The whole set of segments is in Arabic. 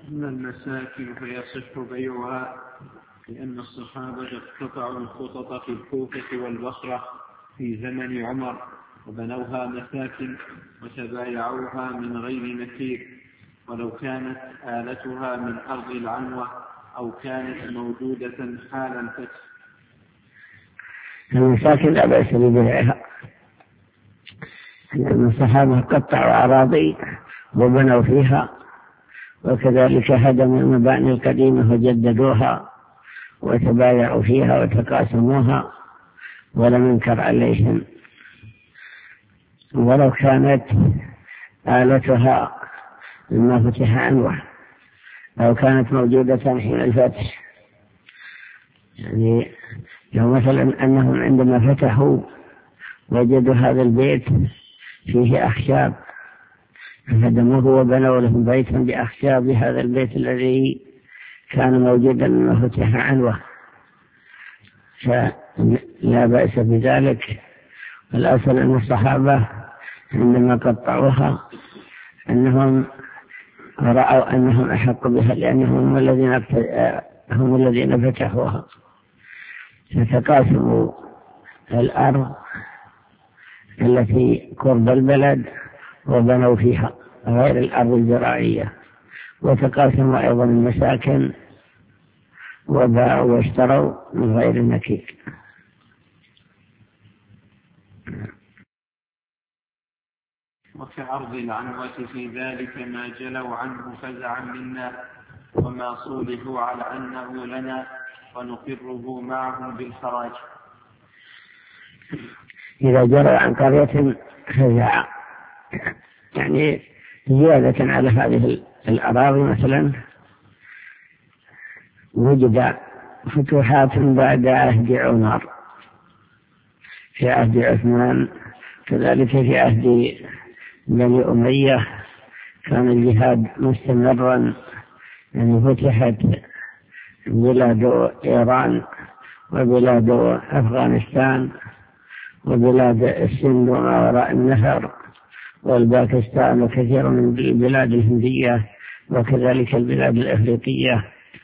أما المساكن فيصح بيعها لأن الصحابة اقتطعوا الخطط في الكوفة والبصرة في زمن عمر وبنوها مساكن وتبايعوها من غير نكير، ولو كانت آلتها من أرض العنوة أو كانت موجودة حال الفتح. المساكن لا بأس ببيعها، لأن الصحابة قطعوا أراضي وبنوا فيها، وكذلك هدموا المباني القديمة وجددوها وتبايعوا فيها وتقاسموها ولم ينكر عليهم، ولو كانت آلتها مما فتح عنوة أو كانت موجودة حين الفتح. يعني لو مثلا أنهم عندما فتحوا وجدوا هذا البيت فيه أخشاب فهدموه وبنوا لهم بيتا بأخشاب هذا البيت الذي كان موجودا لما فتح عنوة، فلا بأس بذلك. الأصل أن الصحابة عندما قطعوها أنهم رأوا أنهم أحق بها لأنهم هم الذين فتحوها، فتقاسموا الأرض التي قرب البلد وبنوا فيها غير الأرض الزراعية، وتقاسموا أيضا المساكن وباعوا واشتروا من غير النكير. وفي عرض العنوة في ذلك ما جلوا عنه فزعا منا وما صولحوا على أنه لنا ونقره معهم بالخراج. إذا جرى عن قرية فزعا يعني زيادة على هذه الأراضي، مثلا وجد فتوحات بعد عهد عمر في عهد عثمان، كذلك في عهد بني أمية كان الجهاد مستمرا، يعني فتحت بلاد إيران وبلاد أفغانستان وبلاد السند وما وراء النهر والباكستان وكثير من البلاد الهندية وكذلك البلاد الأفريقية،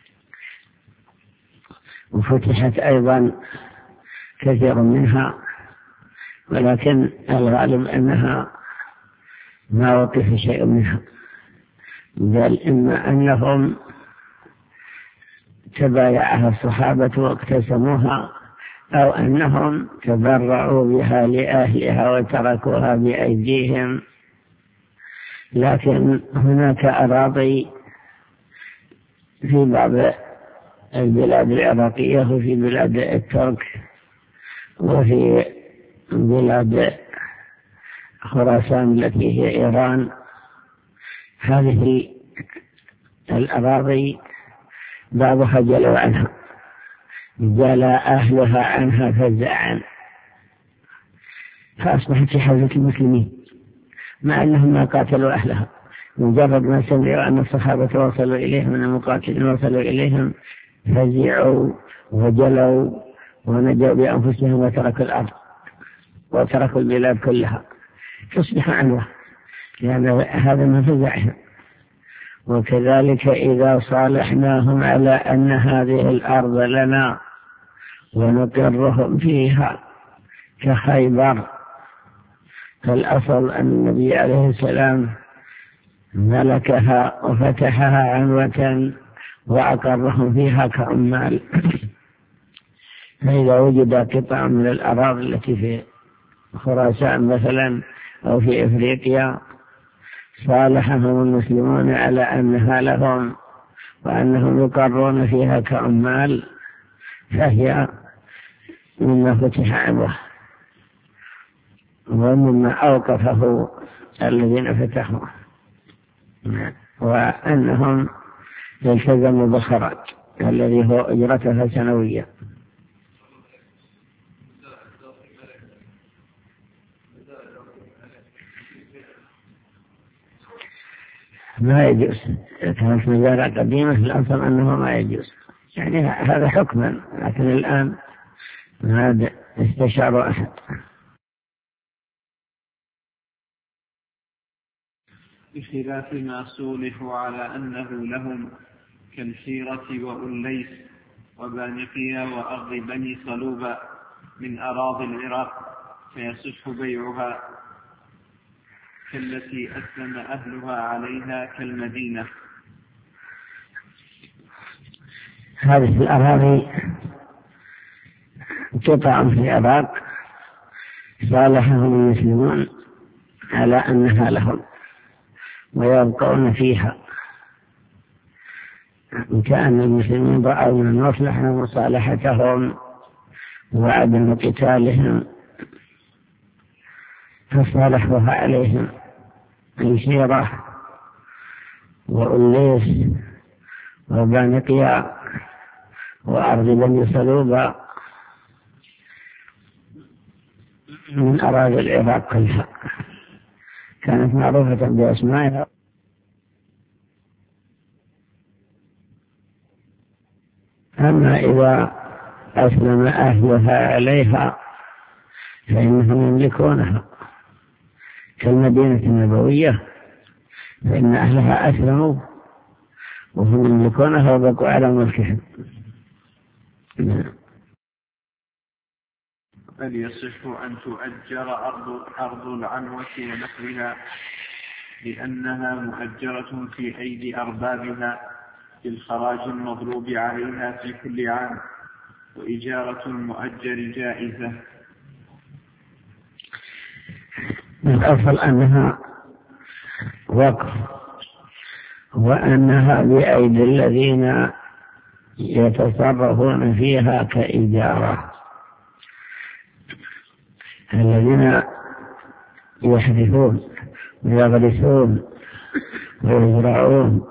وفتحت أيضا كثير منها، ولكن الغالب أنها ما وقف شيء منها، بل إما أنهم تبايعها الصحابة واقتسموها أو أنهم تبرعوا بها لأهلها وتركوها بأيديهم. لكن هناك أراضي في بعض البلاد العراقية وفي بلاد الترك وفي بلاد خراسان التي هي إيران، هذه الأراضي بعضها جلوا عنها، جلا أهلها عنها فزعا، فأصبحت في حوزة المسلمين مع أنهم ما قاتلوا أهلها، مجرد ما سمعوا أن الصحابة وصلوا إليهم من المقاتلين وصلوا إليهم فزعوا وجلوا ونجوا بأنفسهم وتركوا الأرض وتركوا البلاد كلها، تصبح عنوة لأن هذا ما فزعهم. وكذلك إذا صالحناهم على أن هذه الأرض لنا ونقرهم فيها كخيبر، فالأصل أن النبي عليه السلام ملكها وفتحها عنوة وأقرهم فيها كعمال. فإذا وجد قطع من الأراضي التي في خراسان مثلا أو في إفريقيا صالحهم المسلمون على أنها لهم وأنهم يقرون فيها كعمال، فهي مما فتح عنوه ومما أوقفه الذين فتحوه، وأنهم يلتزموا بالخراج الذي هو أجرتها سنوية. ما يجوز، كانت مزارع قديمة الأصل أنه ما يجوز، يعني هذا حكما، لكن الآن هذا استشار أحد. بخلاف ما صولحوا على أنه لهم كالحيرة وأليس وبانقية وأرض بني صلوبة من أراضي العراق، فيصح بيعها كالتي أسلم أهلها عليها كالمدينة. هذه الأراضي قطع في العراق صالحهم المسلمون على أنها لهم ويبقون فيها، كأن المسلمين رأوا من المصلحة مصالحتهم وعدم قتالهم فصالحوها عليهم الحيرة وأليس وبانقيا وأرض بني صلوبة من أراضي العراق كلها كانت معروفة بأسمائها. أما إذا أسلم أهلها عليها فإنهم يملكونها كالمدينة النبوية، فإن أهلها أسلموا وهم يملكونها وبقوا على ملكهم. بل يصح أن تؤجر أرض العنوة ونحوها لأنها مؤجرة في أيدي أربابها بالخراج المضروب عليها في كل عام، وإجارة المؤجر جائزة. الأصل أنها وقف وأنها بأيدي الذين يتصرفون فيها كإجارة، الذين يحرثون ويغرسون ويزرعون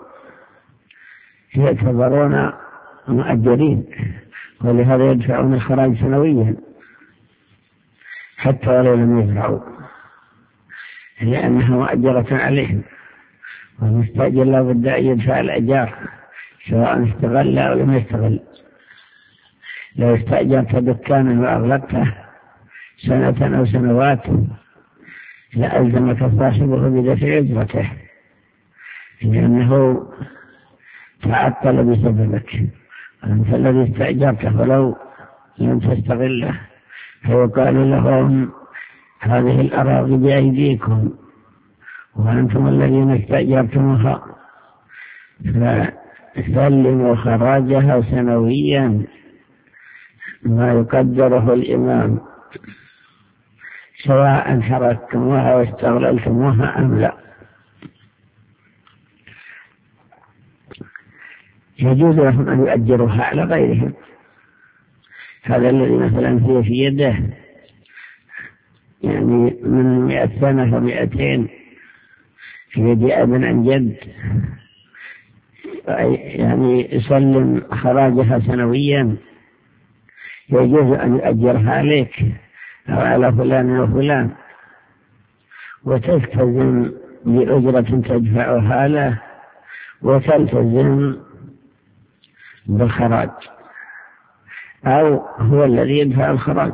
يعتبرون مؤجرين، ولهذا يدفعون الخراج سنويا حتى ولو لم يزرعوا، لأنها مؤجرة عليهم، والمستأجر لا بد أن يدفع الأجار سواء استغل أو لم يستغل. لو استأجرت دكانا وأغلقته سنة أو سنوات لألزمك صاحبه بدفع أجرته، لأنه تعطل بسببك، أنت الذي استأجرته ولو لم تستغله. فيقال لهم هذه الأراضي بأيديكم وأنتم الذين استأجرتموها، فسلموا خراجها سنويا ما يقدره الإمام، سواء حركتموها واستغللتموها أم لا. يجوز لهم أن يؤجروها على غيرهم. هذا الذي مثلا هي في يده يعني من 100 سنة و200 في يد أب عن جد، يعني يسلم خراجها سنويا، يجوز أن يؤجرها عليك أو على فلان وفلان، وتلتزم بأجرة تدفعها له وتلتزم بالخراج، أو هو الذي يدفع الخراج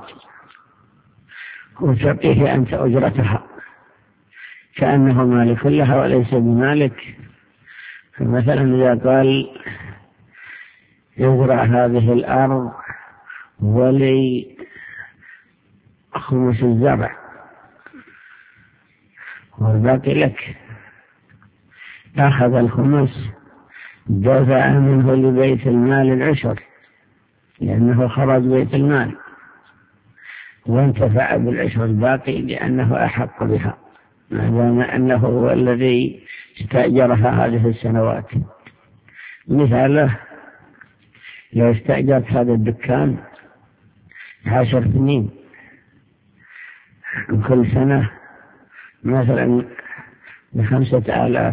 وتعطيه أنت أجرتها كأنه مالك لها وليس بمالك. فمثلا إذا قال يزرع هذه الأرض ولي خمس الزرع والباقي لك، أخذ الخمس دفع منه لبيت المال العشر لأنه خرج بيت المال، وانتفع بالعشر الباقي لأنه أحق بها ما دام أنه هو الذي استأجرها هذه السنوات. مثاله لو استأجرت هذا الدكان 10 سنين، كل سنة مثلا ب5,000،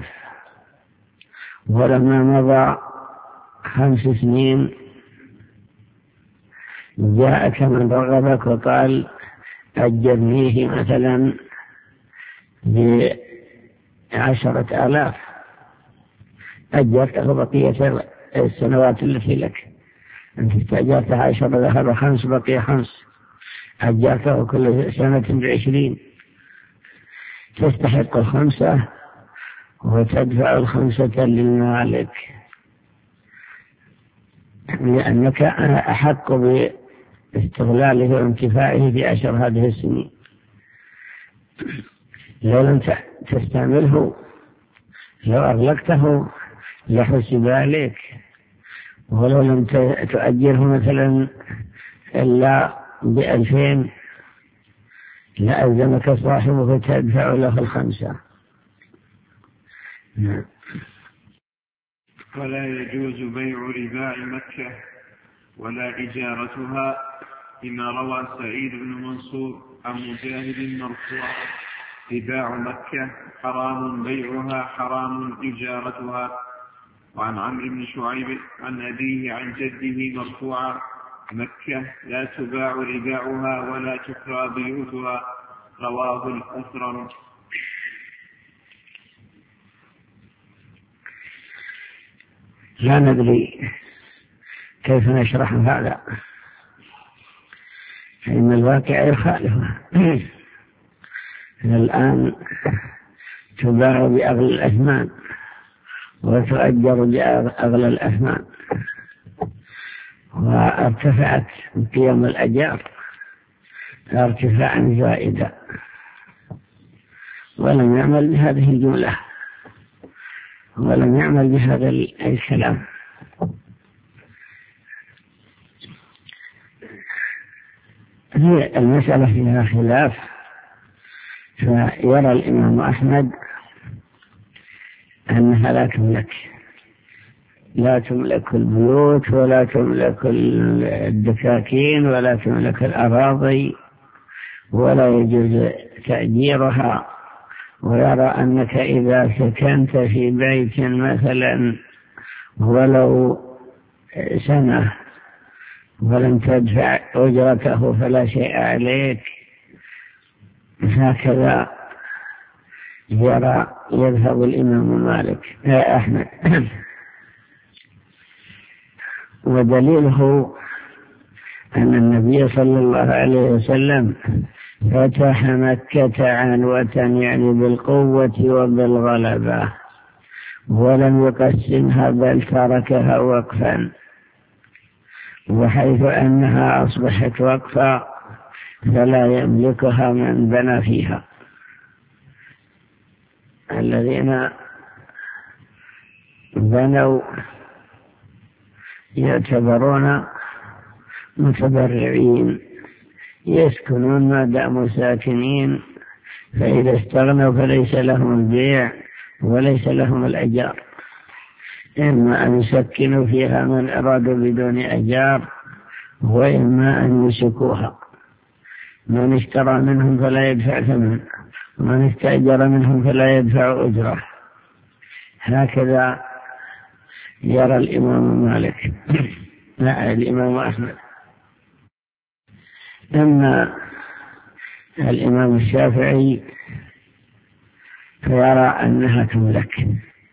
ولما مضى 5 سنين جاءك من رغبك وقال أجرنيه مثلا ب10,000، أجرته بقية السنوات التي لك. أنت استأجرت 10 ذهب 5 بقي 5، أجرته كل سنة ب20، تستحق 5 وتدفع 5 للمالك، لأنك أحق باستغلاله وانتفاعه في 10 هذه السنين. لو لم تستعمله، لو أغلقته لحسب عليك، ولو لم تؤجره مثلا إلا ب2000 لألزمك صاحبه فتدفع له 5. ولا يجوز بيع رباع مكة ولا إجارتها، لما روى سعيد بن منصور عن مجاهد مرفوعا: رباع مكة حرام بيعها حرام إجارتها. وعن عمرو بن شعيب عن أبيه عن جده مرفوعا: مكة لا تباع رباعها ولا تكرى بيوتها. رواه الأثرم. لا ندري كيف نشرح هذا، فإن الواقع يخالفه. الآن تباع بأغلى الأثمان وتؤجر بأغلى الأثمان، وارتفعت قيم الأجار ارتفاعا زائدا، ولم يعمل بهذه الجملة ولم يعمل بهذا الكلام. هي المسألة فيها خلاف، فيرى الإمام أحمد أنها لا تملك البيوت ولا تملك الدكاكين ولا تملك الأراضي ولا يجوز تأجيرها. ويرى أنك إذا سكنت في بيت مثلا ولو سنة ولم تدفع أجرته فلا شيء عليك. هكذا يذهب الإمام أحمد. ودليله أن النبي صلى الله عليه وسلم فتح مكة عنوة، يعني بالقوة وبالغلبة، ولم يقسمها بل تركها وقفا، وحيث أنها أصبحت وقفا فلا يملكها من بنى فيها. الذين بنوا يعتبرون متبرعين، يسكنون ما داموا ساكنين، فإذا استغنوا فليس لهم البيع وليس لهم الأجار، إما أن يسكنوا فيها من أرادوا بدون أجار، وإما أن يسكوها. من اشترى منهم فلا يدفع ثمن، ومن استأجر منهم فلا يدفع أجره. هكذا يرى الإمام مالك الإمام أحمد. أما الإمام الشافعي فيرى أنها تملك،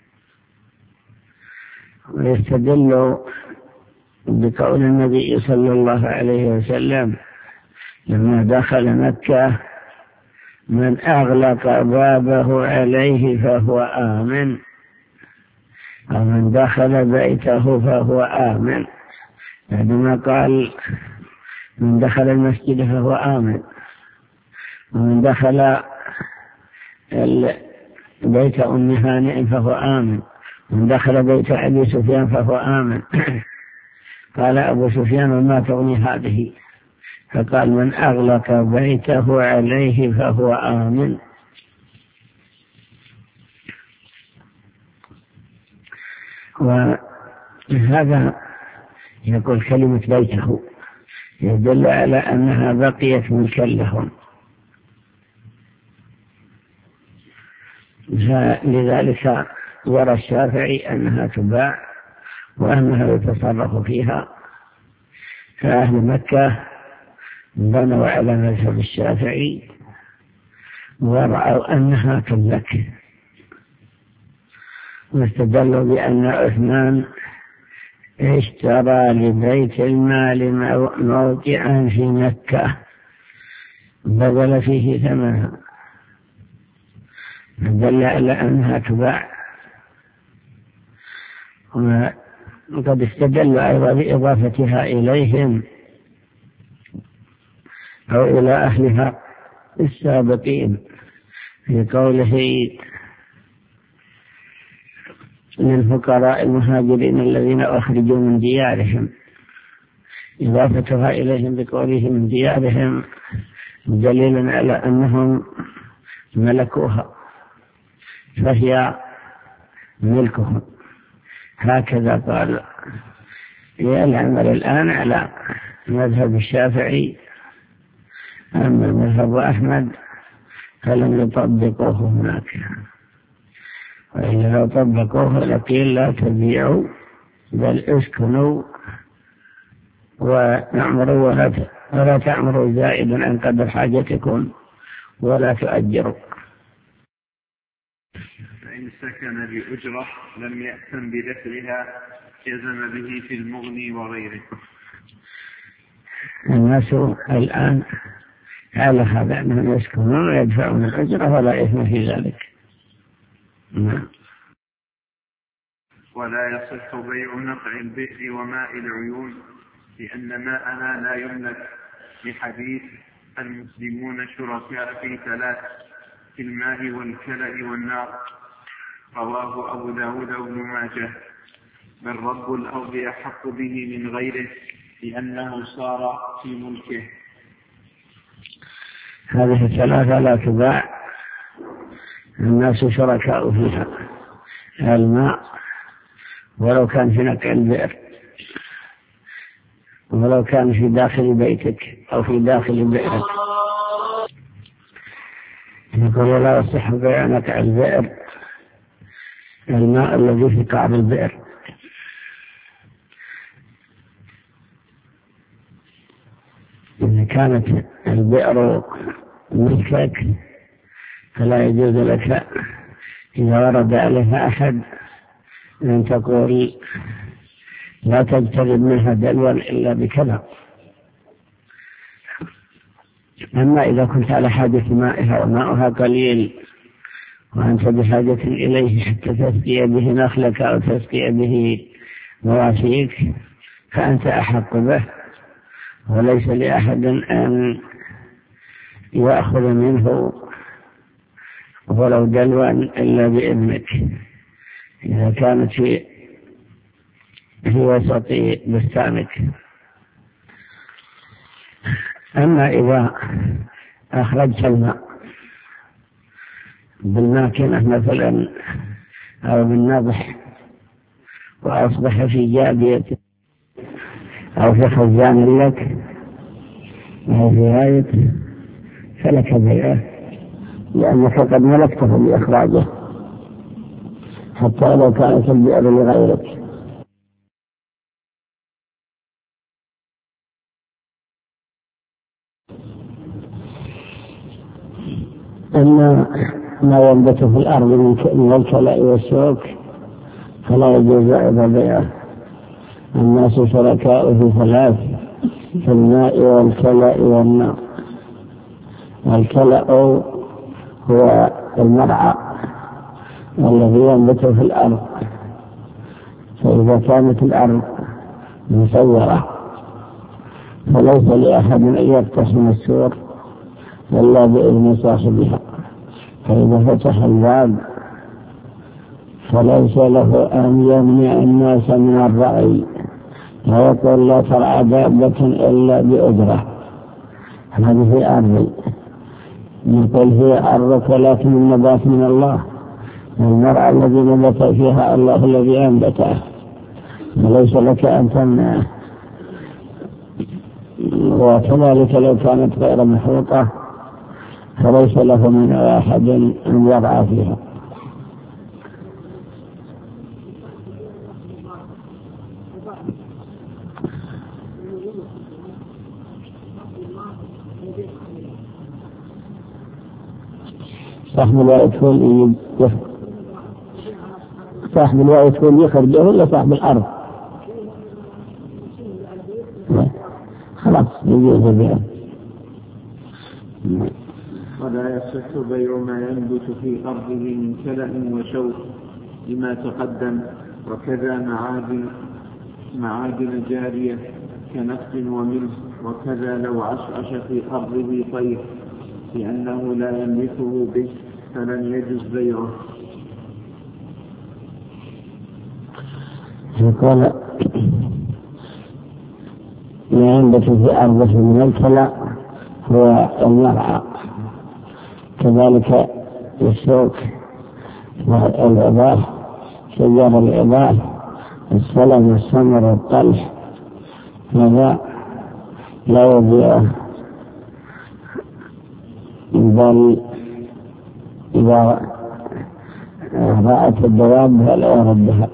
ويستدل بقول النبي صلى الله عليه وسلم لما دخل مكة: من أغلق بابه عليه فهو آمن، ومن دخل بيته فهو آمن. عندما قال من دخل المسجد فهو آمن، ومن دخل بيت أم هانئ فهو آمن، ومن دخل بيت أبي سفيان فهو آمن. قال أبو سفيان: وما تغني هذه؟ فقال: من أغلق بيته عليه فهو آمن. وهذا يقول كلمة بيته يدل على أنها بقيت ملكا لهم، لذلك يرى الشافعي أنها تباع وأنها يتصرف فيها. فأهل مكة بنوا على مذهب الشافعي ورأوا أنها تملك، واستدلوا بأن عثمان اشترى لبيت المال موقعا في مكة بذل فيه ثمنها، دل على أنها تباع. وقد استدل أيضا بإضافتها إليهم أو إلى أهلها السابقين في قوله للفقراء المهاجرين الذين أخرجوا من ديارهم، إضافتها إليهم بقوله من ديارهم دليل على أنهم ملكوها فهي ملكهم. هكذا قال العمل الآن على مذهب الشافعي، أما مذهب أحمد فلم يطبقوه هناك، وإذا لو طبقوه لقيل لا تبيعوا بل اسكنوا ونعمروا ولا تعمروا زائدا عن قدر حاجتكم ولا تؤجروا. فإن سكن بأجرة لم يأثم بدفعها جزم به في المغني وغيره. الناس الآن على هذا أنهم يسكنون ويدفعون الأجرة ولا إثم في ذلك. ولا يصح بيع نقع البئر وماء العيون لأن ماءها لا يملك، لحديث المسلمون شركاء في ثلاث، في الماء والكلأ والنار، رواه أبو داود وابن ماجه. بل رب الأرض أحق به من غيره لأنه صار في ملكه. هذه الثلاثة لا تباع، الناس شركاء فيها، الماء ولو كان في نقع البئر، ولو كان في داخل بيتك أو في داخل بئرك. يقول لا يصح بيع نقع البئر، الماء الذي في قعر البئر، إذا كانت البئر ملكك فلا يجوز لك إذا ورد عليها أحد أن تقول لا تجترب منها دلوا إلا بكذا. أما إذا كنت على حاجة مائها وماؤها قليل وأنت بحاجة إليه حتى تسقي به نخلك أو تسقي به مواشيك فأنت أحق به، وليس لأحد أن يأخذ منه ولو دلوا إلا بإذنك إذا كانت في وسط بستانك. أما إذا أخرجت الماء بالماكنة مثلا أو بالنضح وأصبح في جابية أو في خزان لك أو في غاية فلك بيعه، لأنك قد ملكته بإخراجه حتى لو كانت البئر لغيرك. أما ما ينبت في الأرض من الكلاء والسوق فلا يجوز أيضا بيعه. الناس شركاء في ثلاث، في الماء والكلاء والنار. الكلاء هو المرعى الذي ينبت في الأرض، فإذا كانت الأرض مسورة فليس لأحد أن يقتحم السور إلا بإذن صاحبها، فإذا فتح الباب فليس له أن يمنع الناس من الرعي ويقول لا ترعى دابة إلا بأجرة. هذه في أرضي، يقول هي أرضك ولكن النبات من الله، المرعى الذي نبت فيها الله الذي أنبته، فليس لك أن تمنعه. وكذلك لو كانت غير محوطة فليس له من أحد أن يرعى فيها. صاحب الوقت يكون يخرجه ولا صاحب الأرض؟ خلاص يجوز بها. ولا يصح بيع ما ينبت في أرضه من كلأ وشوك لما تقدم، وكذا معادن جارية كنفط وملح، وكذا لو عشعش في أرضه طير لأنه لا يملكه به فلن يجوز بيعه. يقول ما ينبت في أرضه من الكلى هو المرعى، كذلك الشوك والعباد، شجر العباد، السلم والسمر والطلح، هذا لا يبيعه، بل إذا رأت الدواب فلا يردها.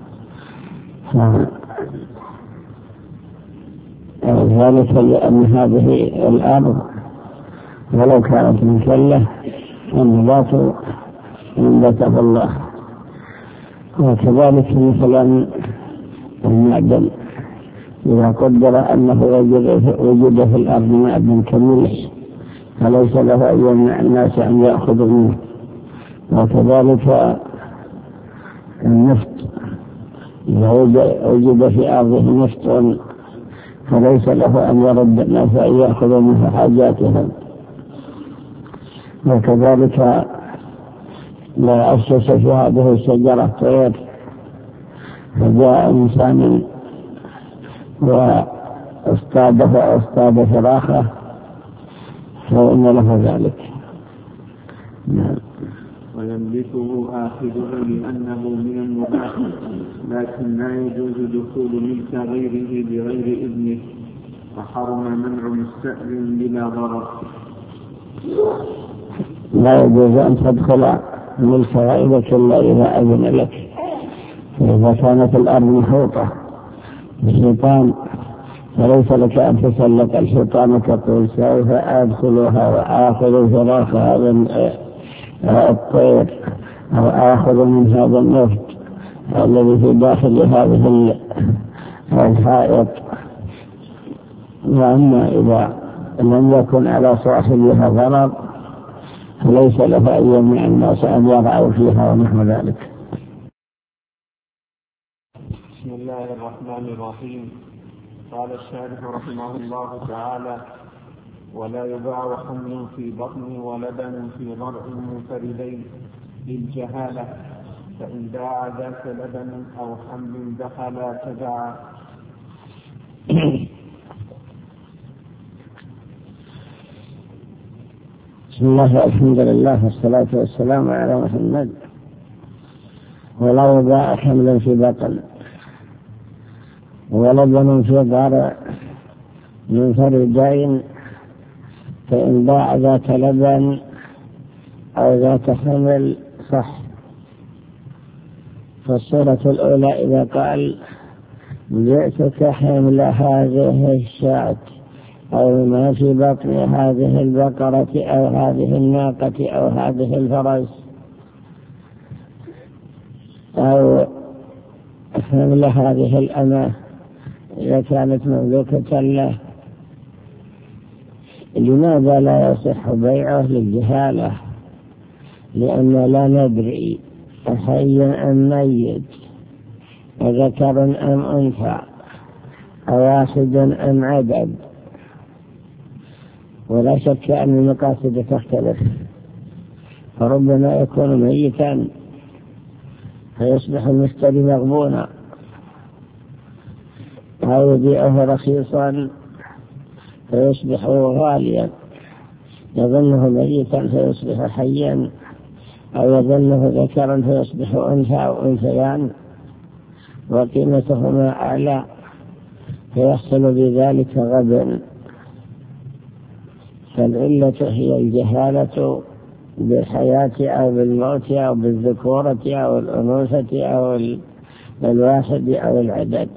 ذلك لأن هذه الأرض ولو كانت مكلة النبات ينبته الله. وكذلك مثلا المعدن إذا قدر أنه وجد في الأرض معدن كملح فليس له أن يمنع الناس أن يأخذوا منه. وكذلك النفط إذا وجد في أرضه نفط فليس له أن يرد الناس أن يأخذوا منه حاجاتهم. وكذلك لا أسس في هذه الشجرة طير فجاء إنسان واصطاد فراخه فإن له ذلك. ويملكه آخذه لأنه من المباح، لكن لا يجوز دخول ملك غيره بغير إذنه، وحرم منع مستأذن بلا ضرر. لا يجوز أن تدخل ملك غيرك إلا إذا أذن لك. فإذا كانت الأرض محوطة بالشيطان فليس لك أن تسلك الشيطان وتقول سوف أدخلها وآخذ فراخ هذا الطير أو آخذ من هذا النفط الذي في داخل هذه الحائط. وأما إذا لم يكن على صاحبها ضرر فليس له أن يمنع الناس أن يرعوا فيها ونحو ذلك. بسم الله الرحمن الرحيم. قال الشارح رحمه الله تعالى: ولا يباع حمل في بطن ولبن في ضرع منفردين للجهالة، فإن باع ذاك لبن أو حمل دخل تباعا. بسم الله والحمد لله والصلاة والسلام على محمد. ولا يباع حمل في بطن ولبن في ضرع منفردين، فإن باع ذات لبن أو ذات حمل صح. فالصورة الأولى إذا قال بعتك حمل هذه الشاة أو ما في بطن هذه البقرة أو هذه الناقة أو هذه الفرس أو حمل هذه الأمة إذا كانت مملوكة له، لماذا لا يصح بيعه للجهالة؟ لأن لا ندري أحي أم ميت، أذكر أم أنثى، أواحد أم عدد. ولا شك أن المقاصد تختلف، فربما يكون ميتا فيصبح المشتري مغبونا، أو يبيعه رخيصا فيصبح غاليا، يظنه ميتا فيصبح حيا، أو يظنه ذكرا فيصبح أنثى أو أنثيان وقيمتهما أعلى، فيحصل بذلك غبن. فالعلة هي الجهالة بالحياة أو بالموت أو بالذكورة أو الأنوثة أو الواحد أو العدد.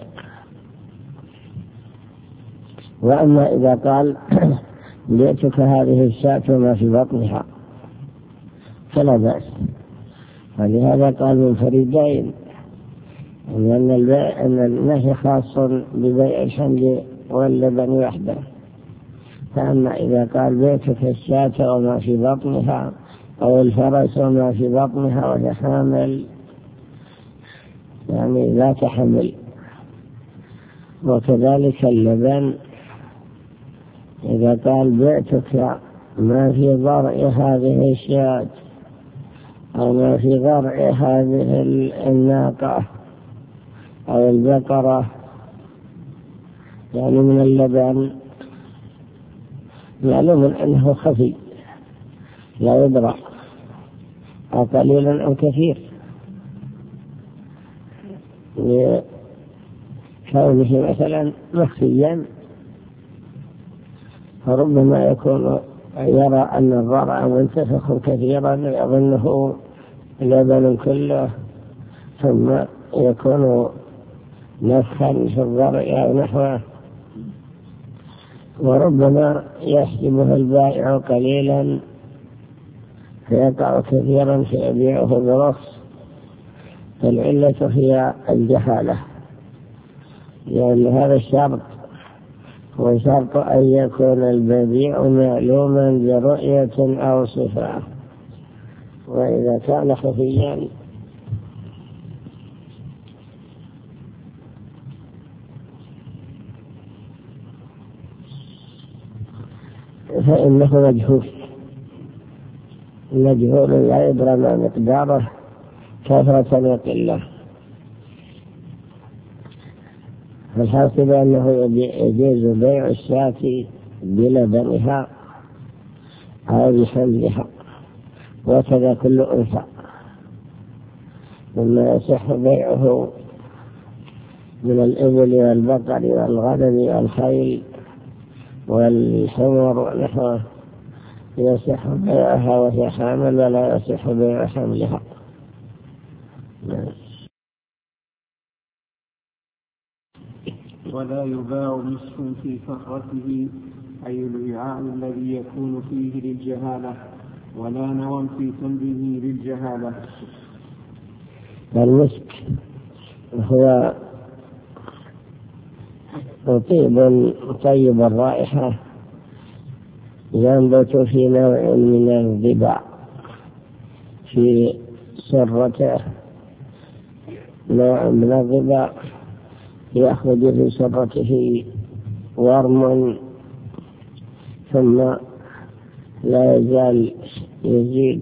وأما إذا قال بعتك هذه الشاة ما في بطنها فلا بأس، ولهذا قال منفردين، أن النهي خاص ببيع الحمل واللبن وحده. فأما إذا قال بعتك الشاة وما في بطنها أو الفرس وما في بطنها وهي حامل يعني لا تحمل. وكذلك اللبن إذا قال بعتك ما في ضرع هذه الشاة أو ما في ضرع هذه الناقة أو البقرة، يعني من اللبن معلوم أنه خفي لا يدرى أو قليلا أو كثير، لكونه مثلا مخفيا، فربما يكون يرى أن الضرع منتفخ كثيرا يظنه لبن كله، ثم يكون نفخا في الضرع أو نحوه. وربما يحسبه البائع قليلا فيقع كثيرا فيبيعه برخص. فالعلة هي الجهالة، لأن هذا الشرط هو شرط أن يكون البيع معلوما برؤية أو صفة. وإذا كان خفيا فإنه مجهول لا يدرى ما مقداره كثرة وقلة. فالحاصل أنه يجوز بيع الشاة بلبنها أو بحملها، وكذا كل أنثى، مما يصح بيعه من الإبل والبقر والغنم والخيل والحمر ونحوه، يصح بيعها وهي حامل ولا يصح بيع حملها. ولا يباع نصف في فرته، أي الوعاء الذي يكون فيه للجهالة، ولا نوى في تمره للجهالة. المسك هو طيب الرائحة، ينبت في نوع من الضباع في سرته، نوع من الضباع يخرج في سرته ورم، ثم لا يزال يزيد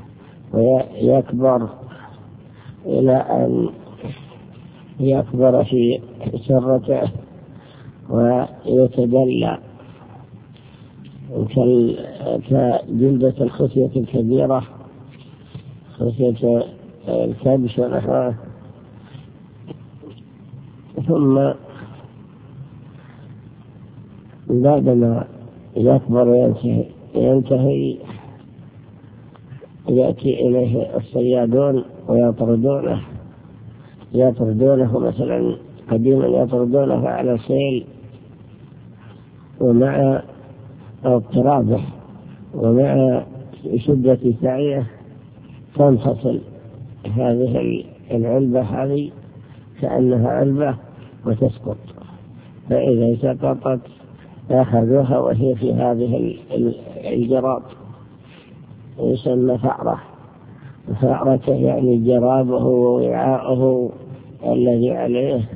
ويكبر إلى أن يكبر في سرته ويتدلى كجلدة الخصية الكبيرة، خصية الكبش ونحوه. ثم بعدما يكبر وينتهي يأتي إليه الصيادون ويطردونه مثلا قديما يطردونه على السيل، ومع اضطرابه ومع شدة سعيه تنفصل هذه العلبة هذه كأنها علبة وتسقط، فإذا سقطت أخذوها وهي في هذه الجراب، يسمى فأرته يعني جرابه ووعاءه الذي عليه.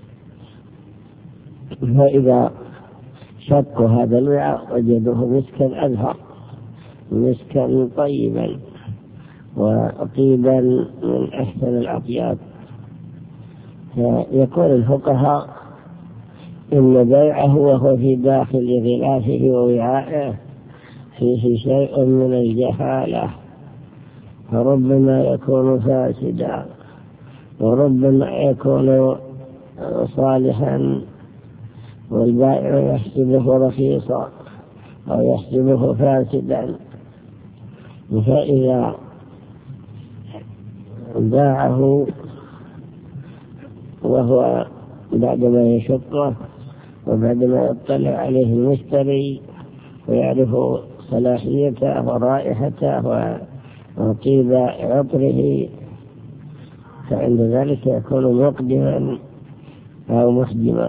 فإذا شقوا هذا الوعاء وجدوه مسكا أزهر، مسكا طيبا وطيبا من أحسن الأطياب. فيقول الفقهاء إن بيعه وهو في داخل غلافه ووعائه فيه شيء من الجهالة، فربما يكون فاسدا وربما يكون صالحا، والبائع يحسبه رخيصا أو يحسبه فاسدا. فإذا باعه وهو بعدما يشقه وبعدما يطلع عليه المشتري ويعرف صلاحيته ورائحته وطيب عطره، فعند ذلك يكون مقدما أو محجما.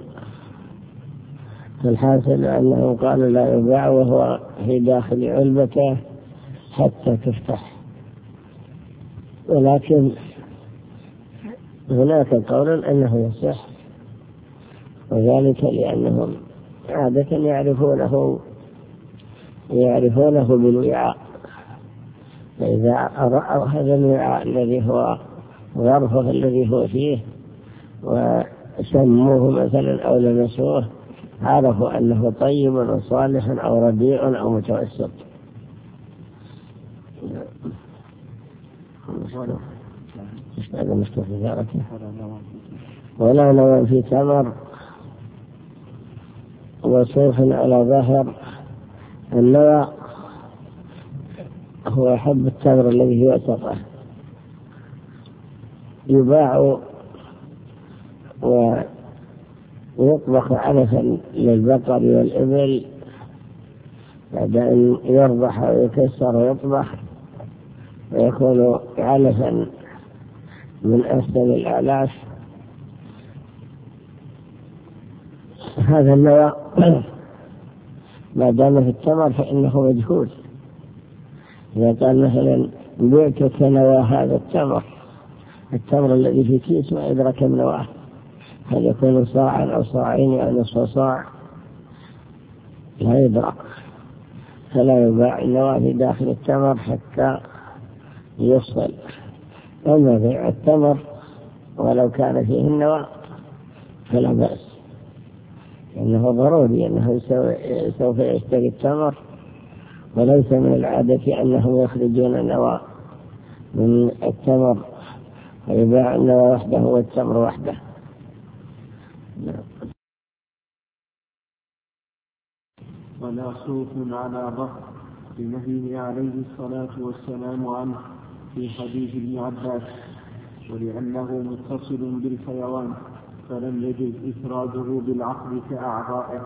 فالحاصل أنه قال لا يباع وهو في داخل علبته حتى تفتح. ولكن هناك قول أنه يصح، وذلك لأنهم عادة يعرفونه بالوعاء، فإذا رأوا هذا الوعاء الذي هو ظرفه الذي هو فيه وسموه مثلا أو لمسوه عرفوا أنه طيب وصالح أو رديء أو متوسط. هذا مشكلة في ذلك. ولا نوى في تمر وصوف على ظهر. النوى هو حب التمر الذي هو سطح، يباع ويطبخ علفا للبقر والإبل بعد أن يرضح ويكسر ويطبخ، ويكون علفا من أحسن الآلاف. هذا النوى ما دام في التمر فإنه مجهول. إذا قال مثلا بعتك نوى هذا التمر الذي في كيس ما يدرك من نواه، هل يكون صاعا أو صاعين أو نصف صاع، لا يدرك، فلا يباع النوى في داخل التمر حتى يفصل. أما بيع التمر ولو كان فيه النوى فلا بأس، لأنه ضروري أنه سوف يشتري التمر، وليس من العادة أنهم يخرجون النوى من التمر ويباع النوى وحده والتمر وحده. ولا صوف على ظهر لنهيه عليه الصلاة والسلام عنه في حديث ابن عباس، ولأنه متصل بالحيوان فلم يجز إفراده بالعقل كأعضائه.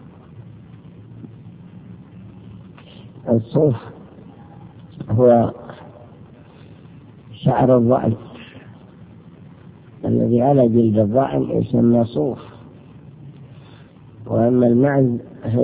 الصوف هو شعر الضأن الذي على جلد الضأن يسمى صوف، وأما المعز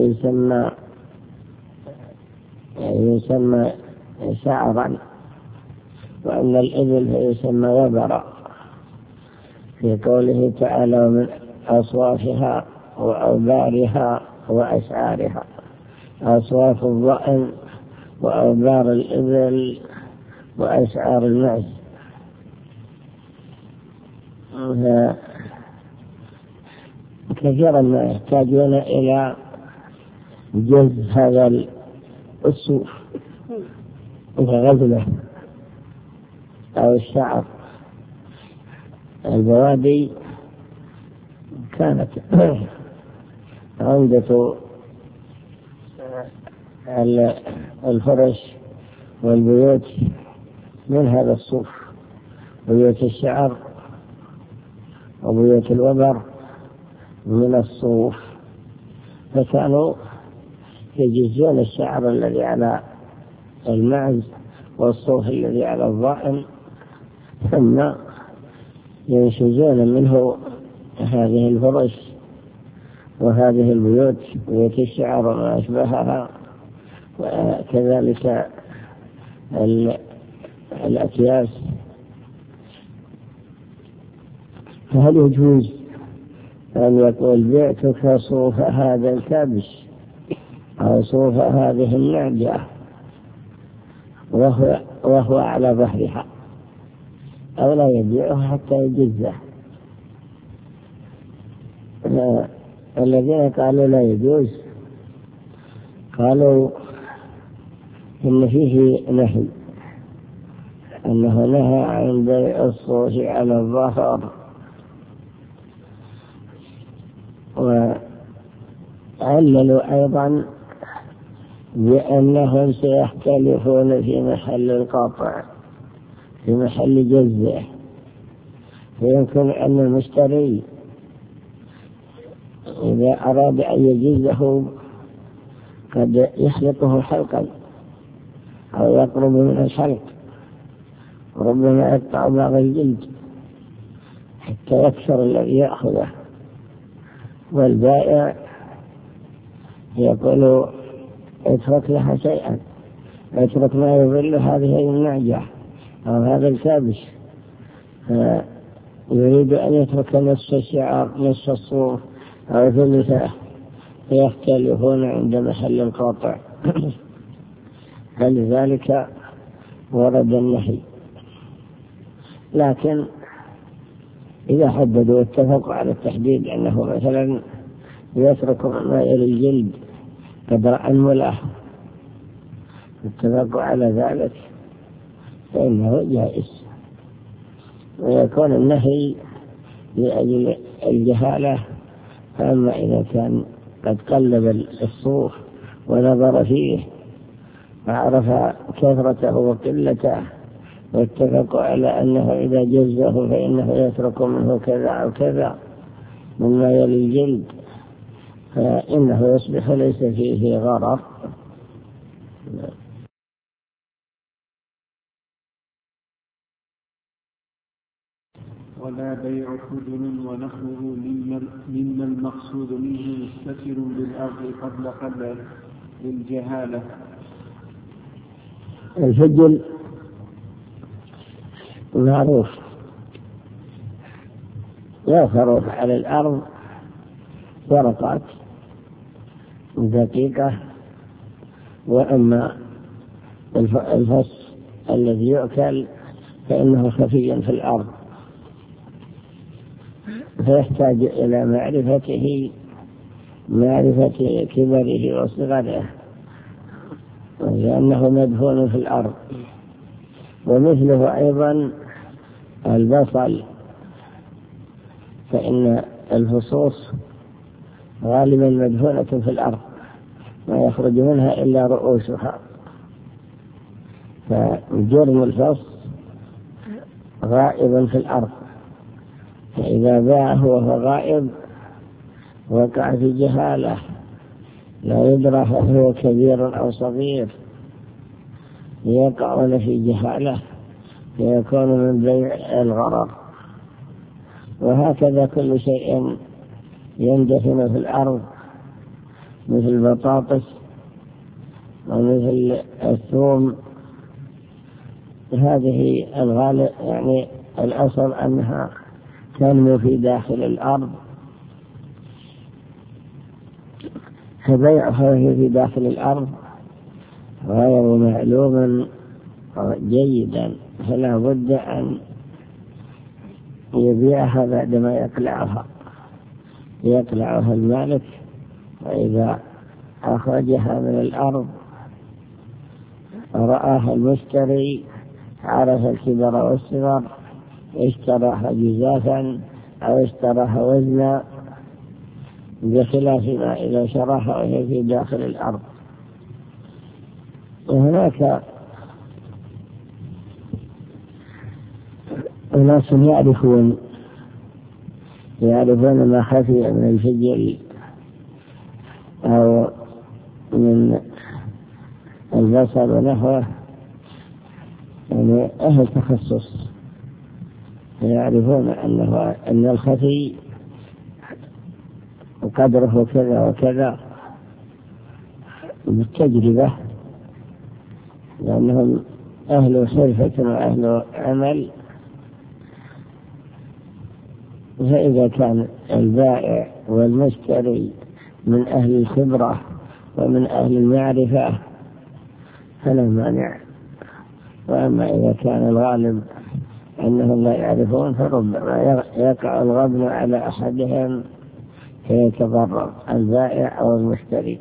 يسمى شعرا، وأما الإبل فيسمى وبرا، في قوله تعالى من أصوافها وأوبارها وأشعارها. أصواف الضأن وأوبار الإبل وأشعار المعز. كثيرا ما يحتاجون إلى جلد هذا الصوف وغزله أو الشعر. البوادي كانت عمدة الفرش والبيوت من هذا الصوف، بيوت الشعر وبيوت الوبر من الصوف، فكانوا يجزون الشعر الذي على المعز والصوف الذي على الضأن، ثم ينشزون منه هذه الفرش وهذه البيوت، بيوت الشعر وما أشبهها، وكذلك الأكياس. فهل يجوز أن يقول بعتك صوف هذا الكبش أو صوف هذه النعجة وهو على ظهرها، أو لا يبيعه حتى يجزه؟ الذين قالوا لا يجوز قالوا إن فيه نهي، أنه نهى عن بيع الصوف على الظهر، وعللوا أيضا بأنهم سيختلفون في محل القطع، في محل جزه، فيمكن أن المشتري إذا أراد أن يجزه قد يحلقه حلقا أو يقرب من الحلق، وربما يقطع بعض الجلد حتى يكسر الذي يأخذه، والبائع يقول اترك لها شيئا، اترك ما يظل هذه النعجة أو هذا الكابش، يريد أن يترك نصف الشعر نصف الصوف أو ثلثه يختلفون عند محل القاطع فلذلك ورد النهي. لكن إذا حددوا واتفقوا على التحديد أنه مثلا يترك ما يلي الجلد قدر أنمله اتفقوا على ذلك فإنه جائز. ويكون النهي لأجل الجهالة. فأما إذا كان قد قلب الصوف ونظر فيه وعرف كثرته وقلته واتفقوا على أنه إذا جزه فإنه يترك منه كذا أو كذا مما يلي الجلد فإنه يصبح ليس فيه غرر. ولا بيع خدم ونحوه مما المقصود منه مستتر بالأرض قبل للجهالة. الفجل معروف يظهر على الأرض ورقات دقيقة. وأما الفص الذي يؤكل فإنه خفي في الأرض فيحتاج إلى معرفة كبره وصغره لأنه مدفون في الأرض. ومثله أيضا البصل فإن الفصوص غالبا مدفونة في الأرض ما يخرج منها إلا رؤوسها. فجرم الفص غائب في الأرض فإذا باعه وهو غائب وقع في جهالة لا يدرى هل هو كبير أو صغير يقعون في جهالة فيكون من بيع الغرر. وهكذا كل شيء يندفن في الأرض مثل البطاطس ومثل الثوم هذه الغالب يعني الأصل أنها تنمو في داخل الأرض فبيعها في داخل الأرض غير معلوما جيدا فلا بد أن يبيعها بعدما يقلعها المالك. وإذا أخرجها من الأرض رآها المشتري عرف الكبر والصغر اشتراها جزافا أو اشتراها وزنا بخلاف ما إذا شراها وهي في داخل الأرض. وهناك أناس يعرفون ما خفي من الفجل أو من البصل ونحوه يعني أهل تخصص يعرفون أن الخفي قدره كذا وكذا بالتجربة لأنهم أهل حرفة وأهل عمل. فإذا كان البائع والمشتري من أهل الخبرة ومن أهل المعرفة فلا مانع. وأما إذا كان الغالب أنهم لا يعرفون فربما يقع الغبن على أحدهم فيتضرر البائع أو المشتري.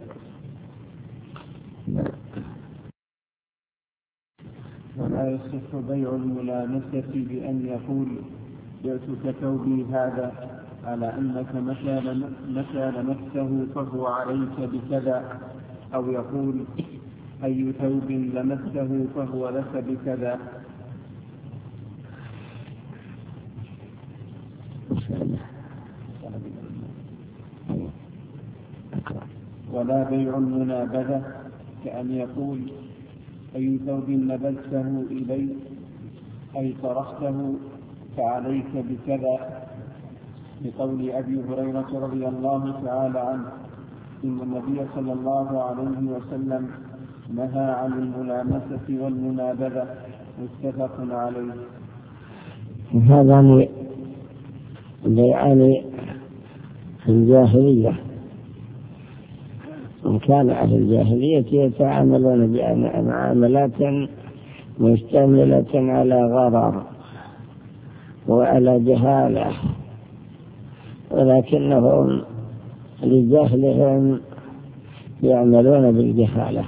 ولا يصح بيع الملامسة بأن يقول بعتك ثوبي هذا على أنك متى لمسته فهو عليك بكذا أو يقول أي ثوب لمسته فهو لك بكذا. ولا بيع المنابذة كأن يقول أي ثوب نبذته إلي أي طرحته فعليك بكذا لقول أبي هريرة رضي الله تعالى عنه إن النبي صلى الله عليه وسلم نهى عن الملامسة والمنابذة متفق عليه. هذان يعني في الجاهلية كان أهل الجاهلية يتعاملون بمعاملات مشتملة على غرر وعلى جهالة، ولكنهم لجهلهم يعملون بالجهالة،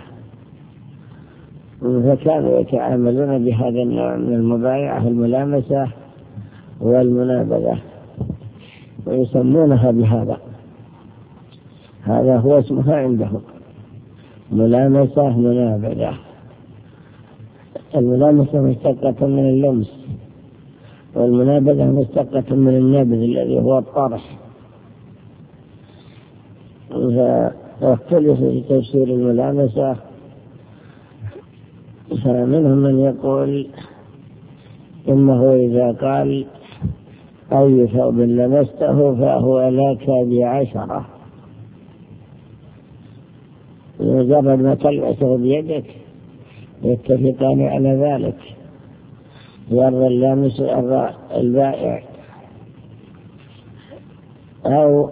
فكانوا يتعاملون بهذا النوع من المبايعة، الملامسة والمنابذة، ويسمونها بهذا. هذا هو اسمها عندهم، ملامسة منابذة. الملامسة مشتقة من اللمس، والمنابذة مشتقة من النبذ الذي هو الطرح. واختلف في تفسير الملامسة، فمنهم من يقول إنه إذا قال أي ثوب لمسته فهو لك ب10، مجرد ما تلمسه بيدك يتفقان على ذلك، يرضى اللامس البائع، أو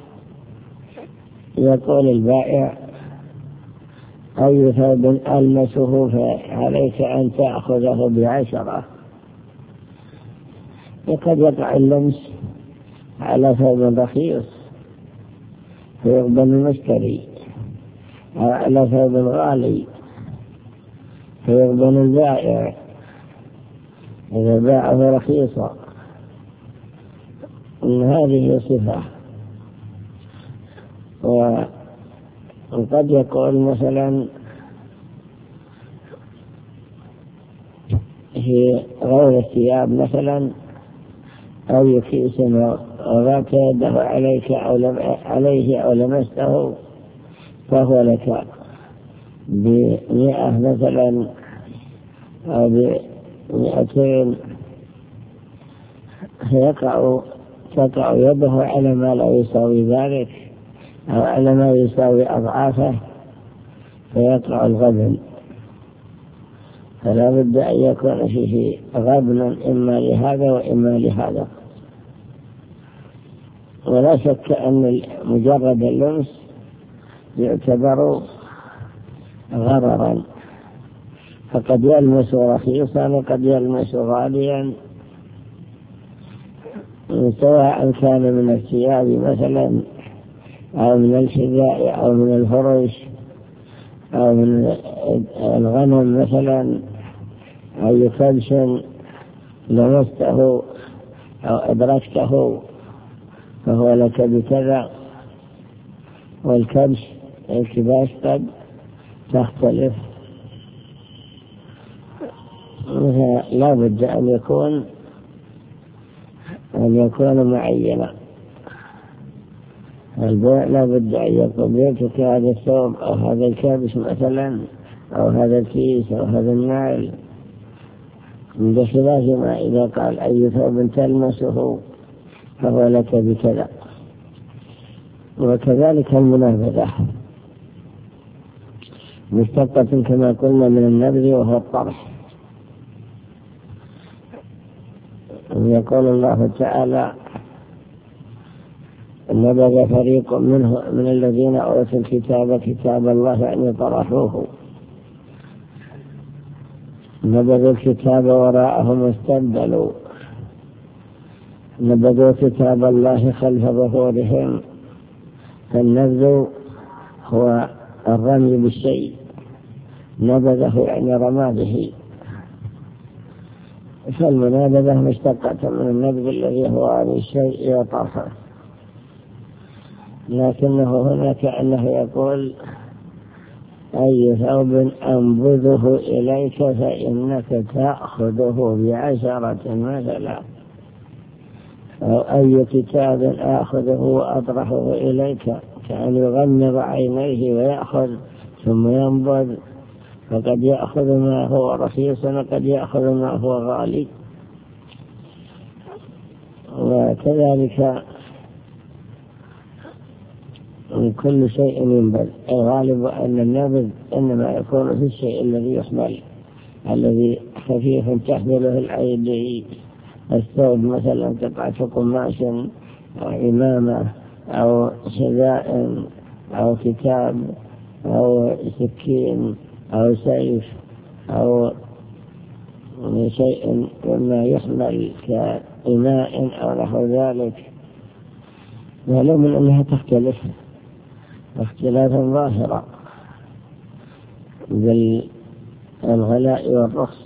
يقول البائع أي ثوب ألمسه فعليك أن تأخذه ب10. وقد يقع اللمس على ثوب رخيص فيقبل المشتري، أو على ثوب غالي فيقبل البائع إذا باعه رخيصا. هذه صفة. وقد يقول مثلا في غير الثياب مثلا أو كيس وضعت يده عليه أو لمسته فهو لك ب100 مثلا أو ب200، تقع يده على ما لا يساوي ذلك أو على ما يساوي أضعافه فيقع الغبن. فلا بد أن يكون فيه غبن إما لهذا وإما لهذا. ولا شك أن مجرد اللمس يعتبر غررا، فقد يلمس رخيصا وقد يلمس غاليا، سواء كان من الثياب مثلا أو من الحذاء أو من الفرش أو من الغنم مثلا، أي كبش لمسته أو أدركته فهو لك بكذا. والكبش الكباش قد تختلف، لا بد أن يكون معينا. البيع لا بد أن يكون بيتك هذا الثوب أو هذا الكبش مثلا أو هذا الكيس أو هذا النعل، بخلاف ما إذا قال أي ثوب تلمسه فهو لك بكذا. وكذلك المنابذة مشتقة كما قلنا من النبذ وهو الطرح. يقول الله تعالى نبذ فريق من الذين أوتوا الكتاب كتاب الله أن طرحوه، نبذوا الكتاب وراءهم واستبدلوا، نبذوا كتاب الله خلف ظهورهم. فالنبذ هو الرمي بالشيء، نبذه يعني رمى به. فالمنابذة مشتقة من النبذ الذي هو عن الشيء وطرحه، لكنه هنا كأنه يقول أي ثوب أنبذه إليك فإنك تأخذه ب10 مثلا، أو أي كتاب آخذه وأطرحه إليك، كأن يغمض عينيه ويأخذ ثم ينبذ، فقد يأخذ ما هو رخيص وقد يأخذ ما هو غالي. وكذلك كل شيء ينبذ. الغالب أن النبذ إنما يكون في الشيء الذي يحمل، الذي خفيف تحمله الأيدي الثوب مثلا قطعة قماش أو عمامة أو حذاء أو كتاب أو سكين أو سيف أو شيء مما يحمل كإناء أو نحو ذلك، معلوم أنها تختلف اختلافا ظاهرا بالغلاء والرخص.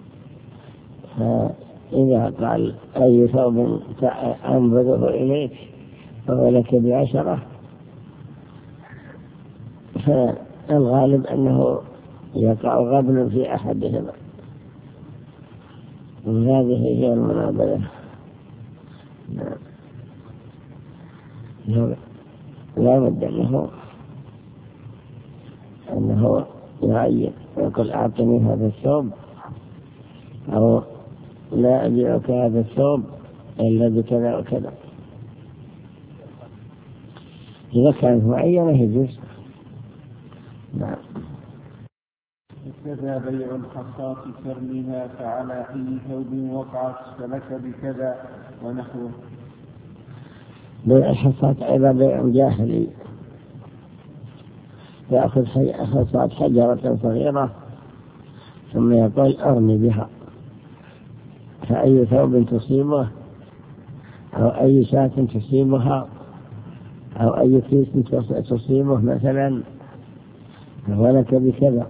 فإذا قال أي ثوب أنبذه إليك فهو لك ب10، فالغالب أنه يقع غبن في أحدهما، وهذه هي المنابذة. لا بد أنه يعين يقول أعطني هذا الثوب أو لا أبيعك هذا الثوب إلا بكذا وكذا. إذا كانت معينة يجوز. نعم. كذا بيع الحصاة كرمها، فعلى أي ثوب وقعت فلك بكذا ونحوه. بيع الحصاة أيضا بيع جاهلي، يأخذ حصاة حجرة صغيرة ثم يقول أرمي بها، فأي ثوب تصيبه أو أي شاة تصيبها أو أي كيس تصيبه مثلا ولك بكذا.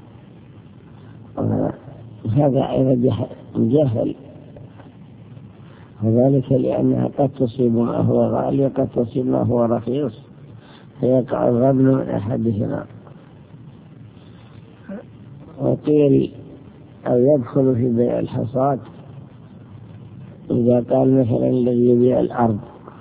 هذا أيضا جهل، وذلك لأنها قد تصيب ما هو غالي وقد تصيب ما هو رخيص، فيقع الغبن من أحدهما. وقيل أو يدخل في بيع الحصاة إذا قال مثلا الذي يبيع الأرض،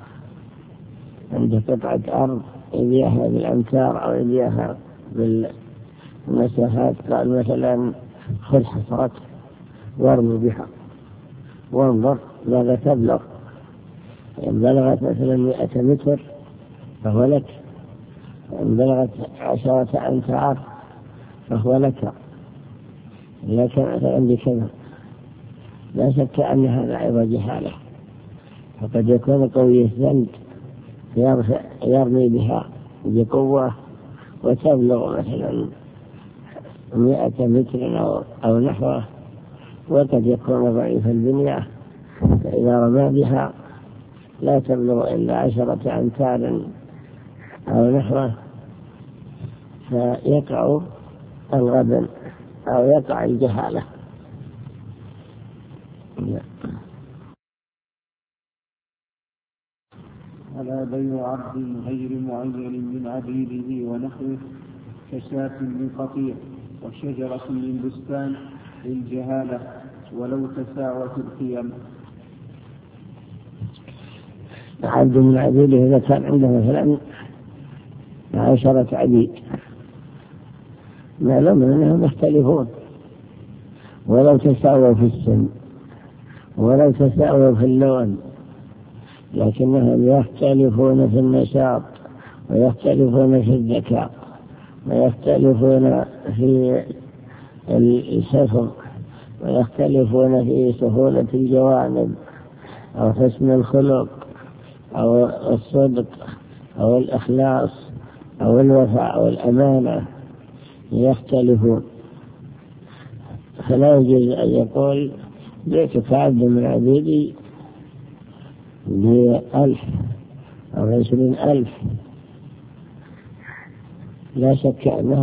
عنده قطعة أرض يبيعها بالأمتار أو يبيعها بالمساحات، قال مثلا خذ حصاة وارمي بها وانظر ماذا تبلغ، إن بلغت مثلا 100 متر فهو لك، إن بلغت 10 أمتار فهو لك، لك مثلا بكذا. لا شك أن هذا أيضا جهالة، فقد يكون قوي الذنب يرمي بها بقوة وتبلغ مثلا 100 متر أو نحوه، وقد يكون ضعيف البنية، فإذا رمى بها لا تبلغ إلا 10 أمتار أو نحوه، فيقع الغبن أو يقع الجهالة. ولا بيع عبد غير معين من عبيده ونحوه كشاة من قطيع وشجرة من بستان للجهالة ولو تساوت القيم. عبد من عبيده إذا كان عنده مثلا 10 عبيد، معلوم أنهم يختلفون ولو تساووا في السن ولو تساووا في اللون، لكنهم يختلفون في النشاط ويختلفون في الذكاء ويختلفون في السفر ويختلفون في سهولة الجوانب أو حسن الخلق أو الصدق أو الإخلاص أو الوفاء أو الأمانة، يختلفون. فلا يجوز أن يقول بيتك عبد من عبيدي ب1,000 أو 20,000. لا شك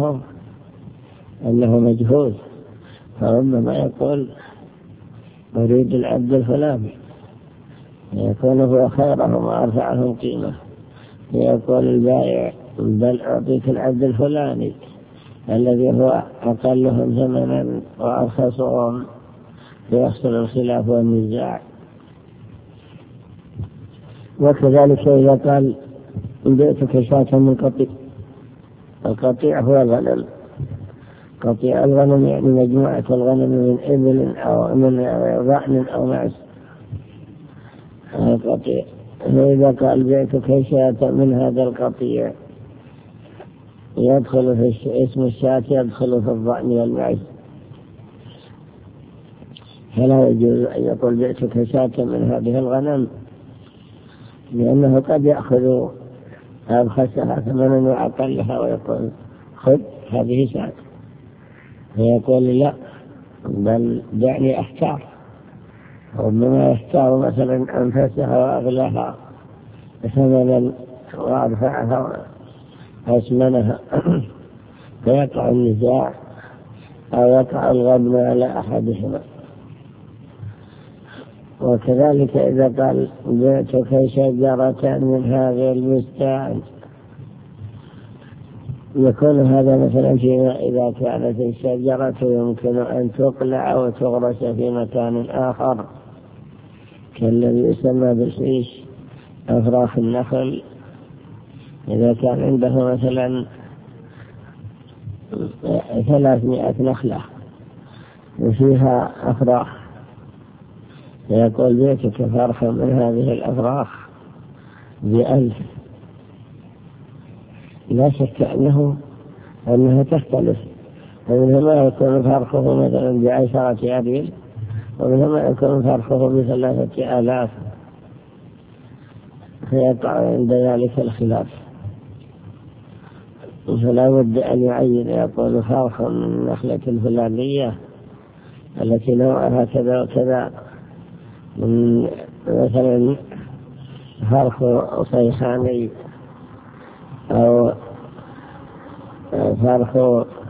أنه مجهول، فربما يقول أريد العبد الفلاني، يكون هو خيرهم وأرفعهم قيمة، يقول البائع بل أعطيك العبد الفلاني الذي هو أقلهم ثمنا وأرخصهم، فيحصل الخلاف والنزاع. وكذلك إذا قال بيتك شاة من قطيع، القطيع هو الغنم، قطيع الغنم يعني مجموعة الغنم من إبل أو من ضأن أو معز، القطيع. فإذا قال بيتك شاة من هذا القطيع يدخل في اسم الشاة، يدخل في الضأن والمعز، فلا يجوز أن يقول بعتك شاة من هذه الغنم، لأنه قد يأخذ أبخسها ثمنا وأقلها ويقول خذ هذه شاة، فيقول لا بل دعني أختار، ربما يختار مثلا أنفسها وأغلاها ثمنا وأرفعها وأثمنها فيقع النزاع أو يقع الغبن على أحدهما. وكذلك إذا قال بعتك شجرة من هذه البستان، يكون هذا مثلا فيما إذا كانت الشجرة يمكن أن تقلع وتغرس في مكان آخر كالذي يسمى بالشيش أفراخ النخل. إذا كان عنده مثلا 300 نخلة وفيها أفراخ، فيقول بيتك فرخا من هذه الأفراخ ب1000، لا شك أنها تختلف، ومنها ما يكون فرخه مثلا ب10 أريل، ومنها ما يكون فرخه ب3000، فيقع عند ذلك الخلاف. فلا بد أن يعين، يقول فرخ من النخلة الفلانية التي نوعها كذا وكذا، من مثلا فرخ صيحاني أو فرخ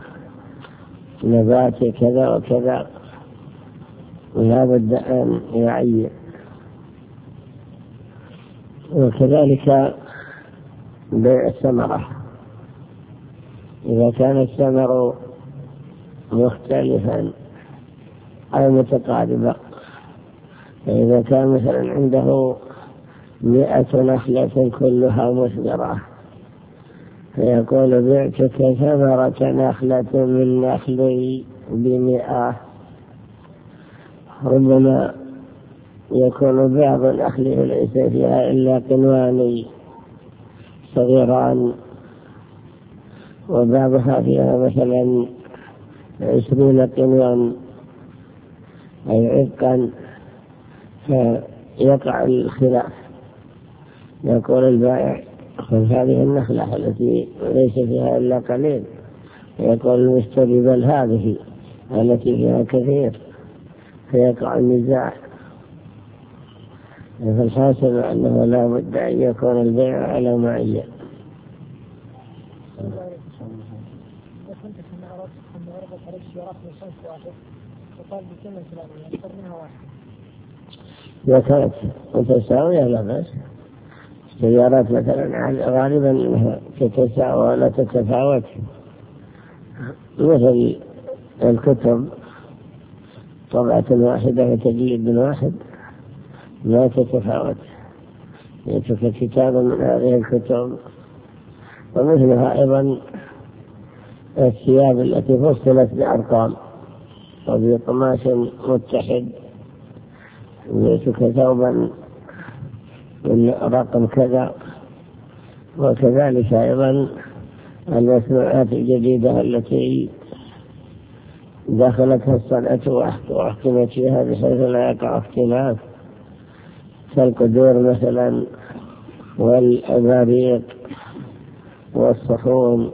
نباتي كذا وكذا، لا بد أن يعين. وكذلك بيع الثمرة، إذا كان الثمر مختلفا أو متقاربا، فإذا كان مثلا عنده 100 نخلة كلها مثمرة، فيقول بعتك ثمرة نخلة من نخلي ب100. ربما يكون بعض النخل ليس فيها إلا قنوان صغيران، وبعضها فيها مثلا 20 قنوان أي عقا، فيقع الخلاف. يقول البائع خذ هذه النخلة التي ليس فيها إلا قليل، يقول المشتري بل هذه التي فيها كثير، فيقع النزاع. فالحاصل أنه لا بد أن يكون البيع على معين. إذا كانت متساوية لا بأس. السيارات مثلا غالبا أنها تتساوى ولا تتفاوت، مثل الكتب طبعة واحدة وتجليد واحد لا تتفاوت، يترك كتابا من هذه الكتب. ومثلها أيضا الثياب التي فصلت بأرقام وبقماش متحد، يترك ثوبا من رقم كذا. وكذلك أيضا المصنوعات الجديدة التي دخلتها الصنعة واحكمت فيها بحيث لا يقع اختلاف، كالقدور مثلا والأباريق والصحون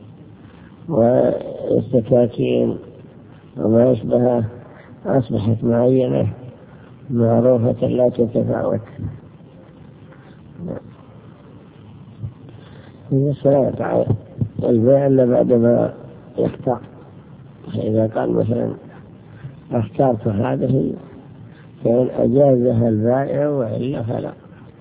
والسكاكين وما يشبهها، أصبحت معينة معروفة لا تتفاوت. يقع البيع إلا بعدما يختار. إذا قال مثلا اخترت هذه فإن أجازها البائع وإلا فلا.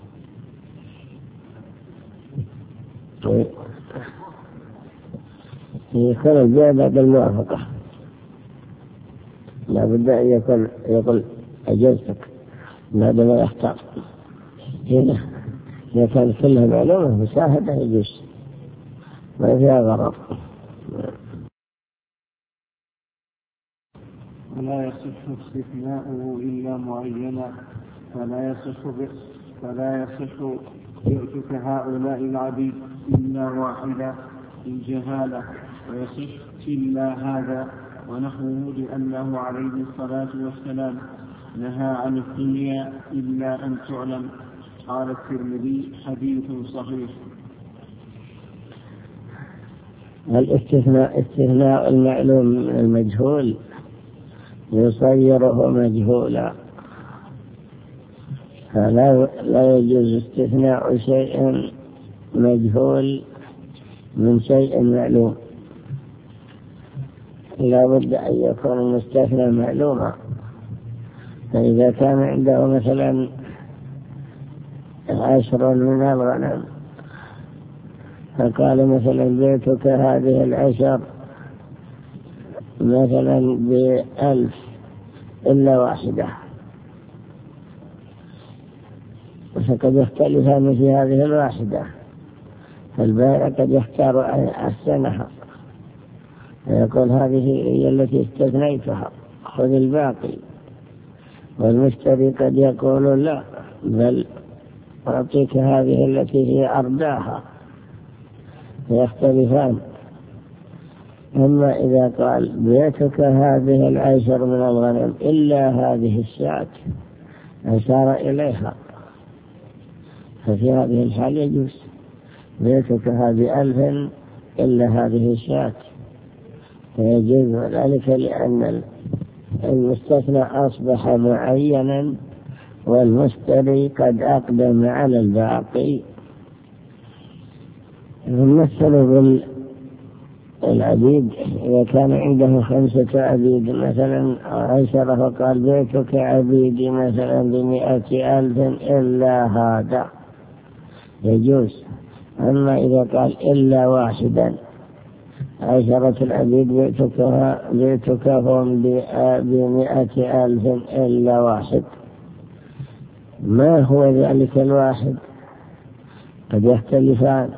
يكون البيع بعد الموافقة، لا بد أن يقول أجازتك بعد ما يختار. هنا إذا كان كلها معلومة مشاهدة يجوز، ما فيها غرض. ولا يصح استثناؤه إلا معينا، فلا يصح بعتك هؤلاء العبيد إلا واحدا الجهالة، ويصح إلا هذا ونحوه، لأنه عليه الصلاة والسلام نهى عن الدنيا إلا أن تعلم. قال الترمذي حديث صحيح. استثناء المعلوم من المجهول يصيره مجهولا، فلا يجوز استثناء شيء مجهول من شيء معلوم، لا بد أن يكون المستثنى معلوما. فإذا كان عنده مثلا 10 من الغنم، فقال مثلا بيتك هذه 10 مثلا ب1,000 إلا واحدة، فقد يختلفان في هذه الواحدة، فالبائع قد يختار أحسنها ويقول هذه هي التي استثنيتها خذ الباقي، والمشتري قد يقول لا بل أعطيك هذه التي هي أرداها، فيختلفان. أما إذا قال بيتك هذه 10 من الغنم إلا هذه الشاة أشار إليها، ففي هذه الحال يجوز بيتك هذه 1,000 إلا هذه الشاة، فيجوز ذلك لأن المستثنى أصبح معينا والمشتري قد أقدم على الباقي. المثل بالعبيد إذا كان عنده 5 عبيد مثلا 10، فقال بيتك عبيدي مثلا ب100,000 إلا هذا يجوز. أما إذا قال إلا واحدا 10 العبيد بيتك هم ب100,000 إلا واحد، ما هو ذلك الواحد؟ قد يختلفان،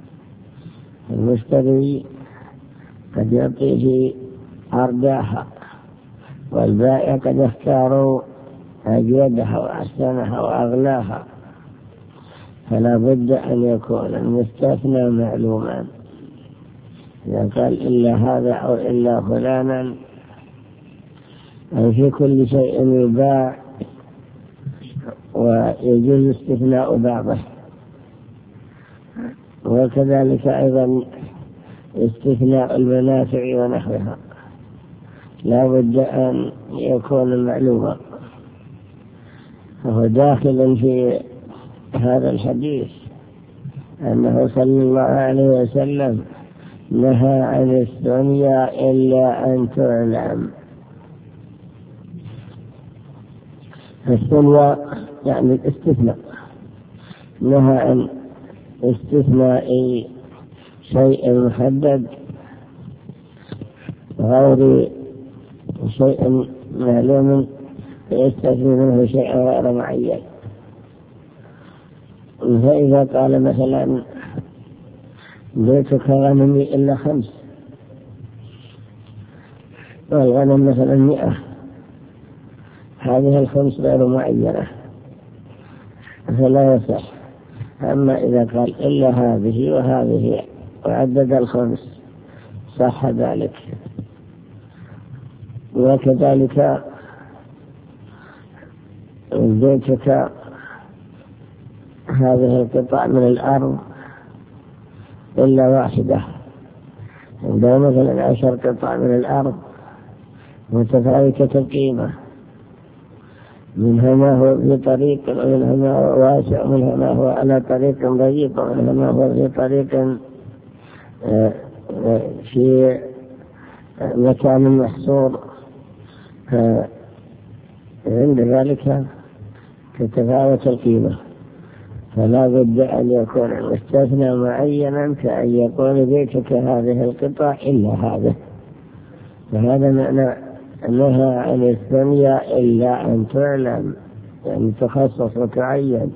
المشتري قد يعطيه أرداها والبائع قد يختار أجودها وأحسنها وأغلاها، فلا بد أن يكون المستثنى معلوما. إذا قال إلا هذا أو إلا فلانا أو في كل شيء يباع، ويجوز استثناء بعضه. وكذلك أيضا استثناء المنافع ونحوها لا بد أن يكون معلوما. وهو داخل في هذا الحديث أنه صلى الله عليه وسلم نهى عن الدنيا إلا أن تعلم. الدنيا يعني الاستثناء، نهى عن استثناء شيء محدد غير شيء معلوم فيستثني منه شيء غير معين. فإذا قال مثلا بيتك غنمي إلا 5 والغنم مثلا 100، هذه 5 غير معينة فلا يصح. أما إذا قال إلا هذه وهذه وعدد 5 صح ذلك. وكذلك بيتك هذه القطع من الأرض إلا واحدة، عندما مثلا 10 قطع من الأرض متفاوتة القيمة، منها ما هو في طريق ومنها ما هو واسع ومنها ما هو على طريق ضيق ومنها ما هو في طريق في مكان محصور، عند ذلك تتفاوت القيمة. فلا بد أن يكون المستثنى معينا كأن يقول بيتك هذه القطع إلا هذا. فهذا معنى نهى عن الدنيا إلا أن تعلم، يعني تخصص وتعين.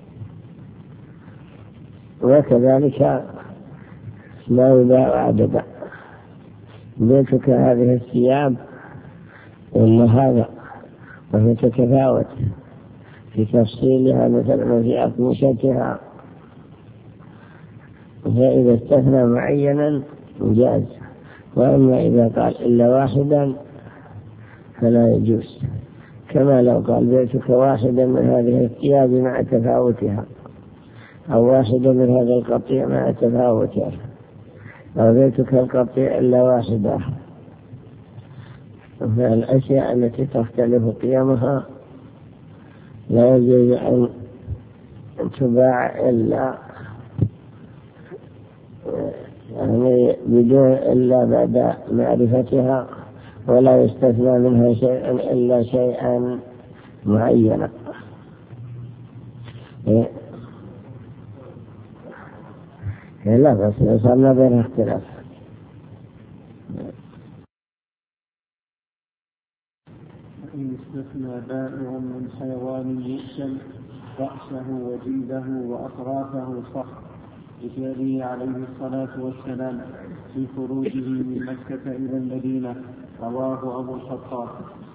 وكذلك لا يباع عددا، بيتك هذه الثياب إلا هذا، وهي تتفاوت في تفصيلها مثلا في أقمشتها. فإذا استثنى معينا جاز، وأما إذا قال إلا واحدا فلا يجوز، كما لو قال بيتك واحدا من هذه الثياب مع تفاوتها، أو واحدا من هذا القطيع مع تفاوتها، أو بيتك القطيع إلا واحدة. فالأشياء التي تختلف قيمها لا يجوز أن تباع إلا بدون إلا بعد معرفتها، ولا يستثنى منها شيئا إلا شيئا معينا. لا بس صارنا بين اختلاف. إن استثنى بائع من حيوان يؤكل رأسه وجلده وأطرافه صح لفعله عليه الصلاة والسلام في خروجه من مكة إلى المدينة، رواه أبو الخطاب.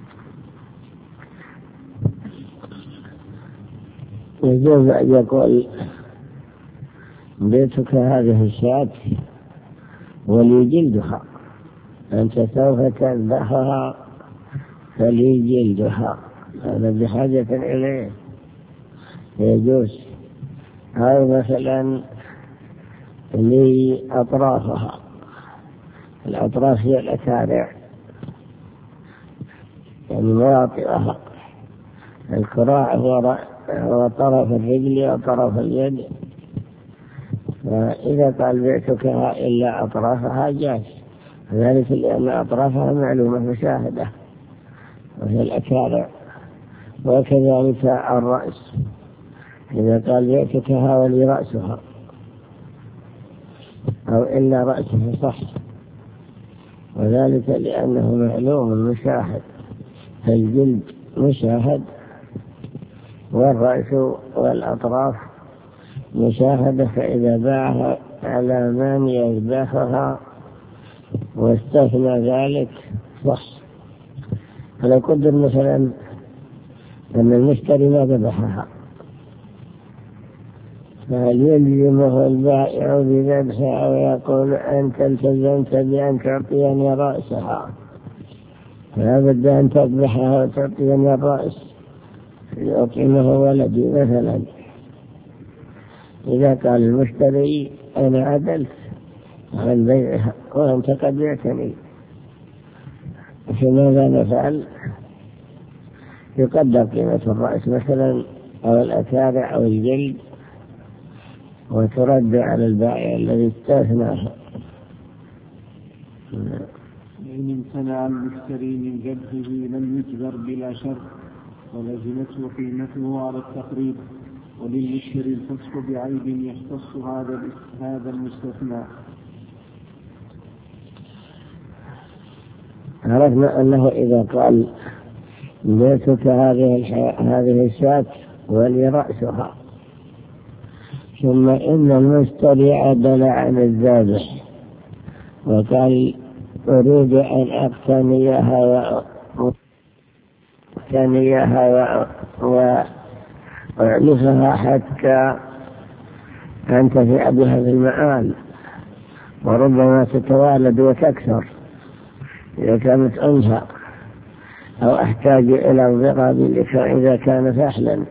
يجوز أن يقول بيتك هذه الشاة ولي جلدها، أنت سوف تذبحها فلي جلدها، هذا بحاجة إليه يجوز. أو مثلا لي أطرافها، الأطراف هي الأكارع يعني مواطئها، الكراع هو طرف الرجل وطرف اليد. فإذا قال بعتكها إلا أطرافها جاز، ذلك لأن أطرافها معلومة مشاهدة وهي الأكارع. وكذلك الرأس، إذا قال بعتكها ولي رأسها أو إلا رأسها صح، وذلك لأنه معلوم مشاهد، فالجلد مشاهد والرأس والأطراف مشاهدة. فإذا باعها على من يذبحها واستثنى ذلك صح. فلو قدر مثلا أن المشتري ما ذبحها، فهل يلزمه البائع بذبحها ويقول أنت التزمت بأن تعطيني رأسها، فلا بد أن تذبحها وتعطيني الرأس لأطعمه ولدي مثلا؟ إذا قال المشتري أنا عدلت عن بيعها وأنت قد بعتني، فماذا نفعل؟ يقدر قيمة الرأس مثلا أو الأكارع أو الجلد وترد على البائع الذي استثناها. إن امتنع المشتري من ذبحه لم يجبر بلا شرط، ولزمته قيمته على التقريب، وللمشتري الفسق بعيب يختص هذا المستثنى. عرفنا أنه إذا قال بيتك هذه الشاة ولي رأسها، ثم إن المشتري عدل عن الذابح وقال أريد أن أقتنيها وأعلفها حتى أنتفع بها في المآل، وربما تتوالد وتكثر إذا كانت أنثى، أو أحتاج إلى الضرب إذا كان فحلا،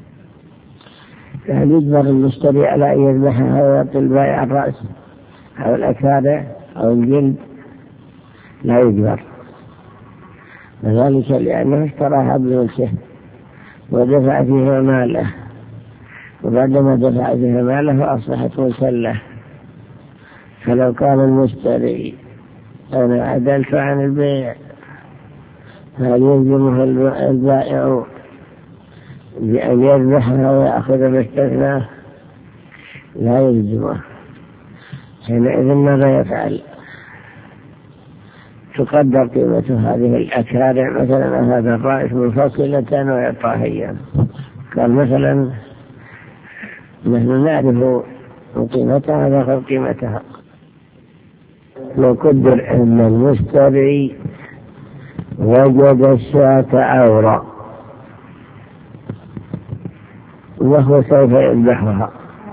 فهل يجبر المشتري على أن يذبحها ويعطي البائع الرأس أو الأكارع أو الجلد؟ لا يجبر، وذلك لأنه اشتراها بملكه ودفع فيها ماله، وبعدما دفع فيها ماله أصبحت ملكا له. فلو قال المشتري أنا عدلت عن البيع، هل يلزمه البائع بأن يذبحها ويأخذ باستثناء؟ لا يلزمه. حينئذ ماذا يفعل؟ تقدر قيمة هذه الأكارع مثلا هذا الرأس منفصلة ويعطاها إياه. قال مثلا نحن نعرف قيمتها نأخذ قيمتها. لو قدر أن المشتري وجد الشاة عورة وهو سوف يذبحها،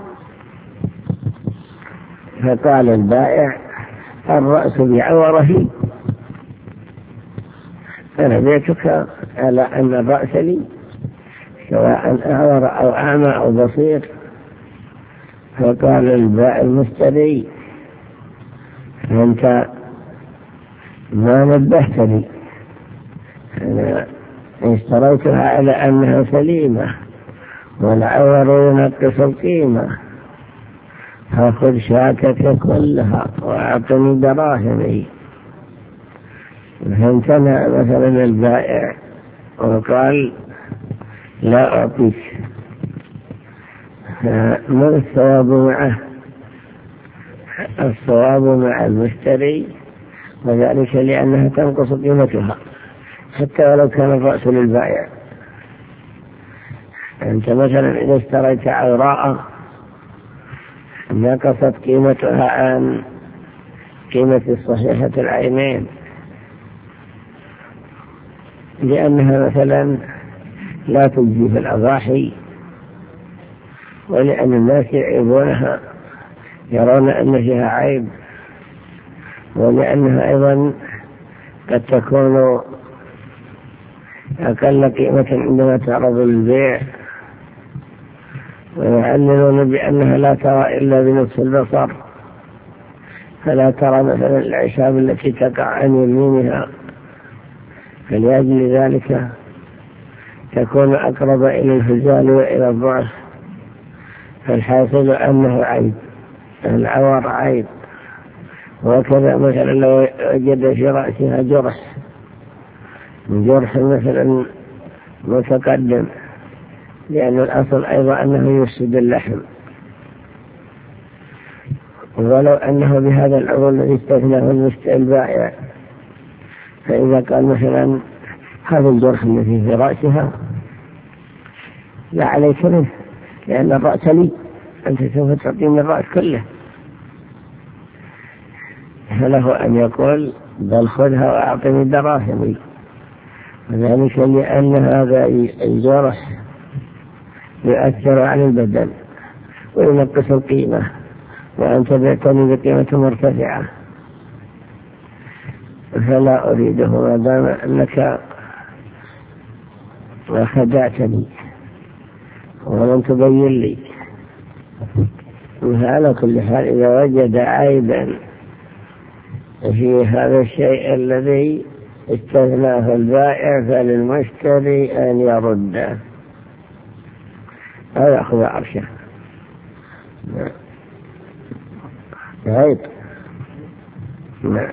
فقال البائع الرأس بعوره أنا بيتك على أن الرأس لي، سواء أعور أو أعمى أو بصير. فقال البائع المشتري: أنت ما نبهتني، أنا اشتريتها على أنها سليمة والعور ينقص القيمة، فخذ شاكك كلها وأعطني دراهمي. فامتنع مثلا البائع وقال: لا أعطيك. ما الصواب معه؟ الصواب مع المشتري، وذلك لأنها تنقص قيمتها حتى ولو كان الرأس للبائع. أنت مثلا إذا اشتريت عوراء نقصت قيمتها عن قيمة الصحيحة العينين، لأنها مثلا لا تجزي في الأضاحي، ولأن الناس يعيبونها، يرون أن فيها عيب، ولأنها أيضا قد تكون أقل قيمة عندما تعرض للبيع، ويعللون بأنها لا ترى إلا بنصف البصر، فلا ترى مثلا الأعشاب التي تقع عن يمينها، فلأجل ذلك تكون أقرب إلى الهزال وإلى الضعف. فالحاصل أنه عيب، العور عيب. وكذا مثلا لو وجد في رأسها جرح مثلا متقدم، لأن الأصل أيضا أنه يفسد اللحم، ولو أنه بهذا العضو الذي استثناه البائع، فإذا قال مثلا: هذا الجرح الذي في رأسها لا عليك منه، لأن الرأس لي، أنت سوف تعطيني الرأس كله، فله أن يقول: بل خذها وأعطني دراهمي. وذلك لأن هذا الجرح يؤثر على البدن وينقص القيمة، وأنت بعتني بقيمة مرتفعة، فلا أريده ما دام أنك خدعتني ولم تبين لي. وعلى كل حال إذا وجد عيبا في هذا الشيء الذي استثناه البائع فللمشتري أن يرده أو يأخذ عرشه. عيب. نعم.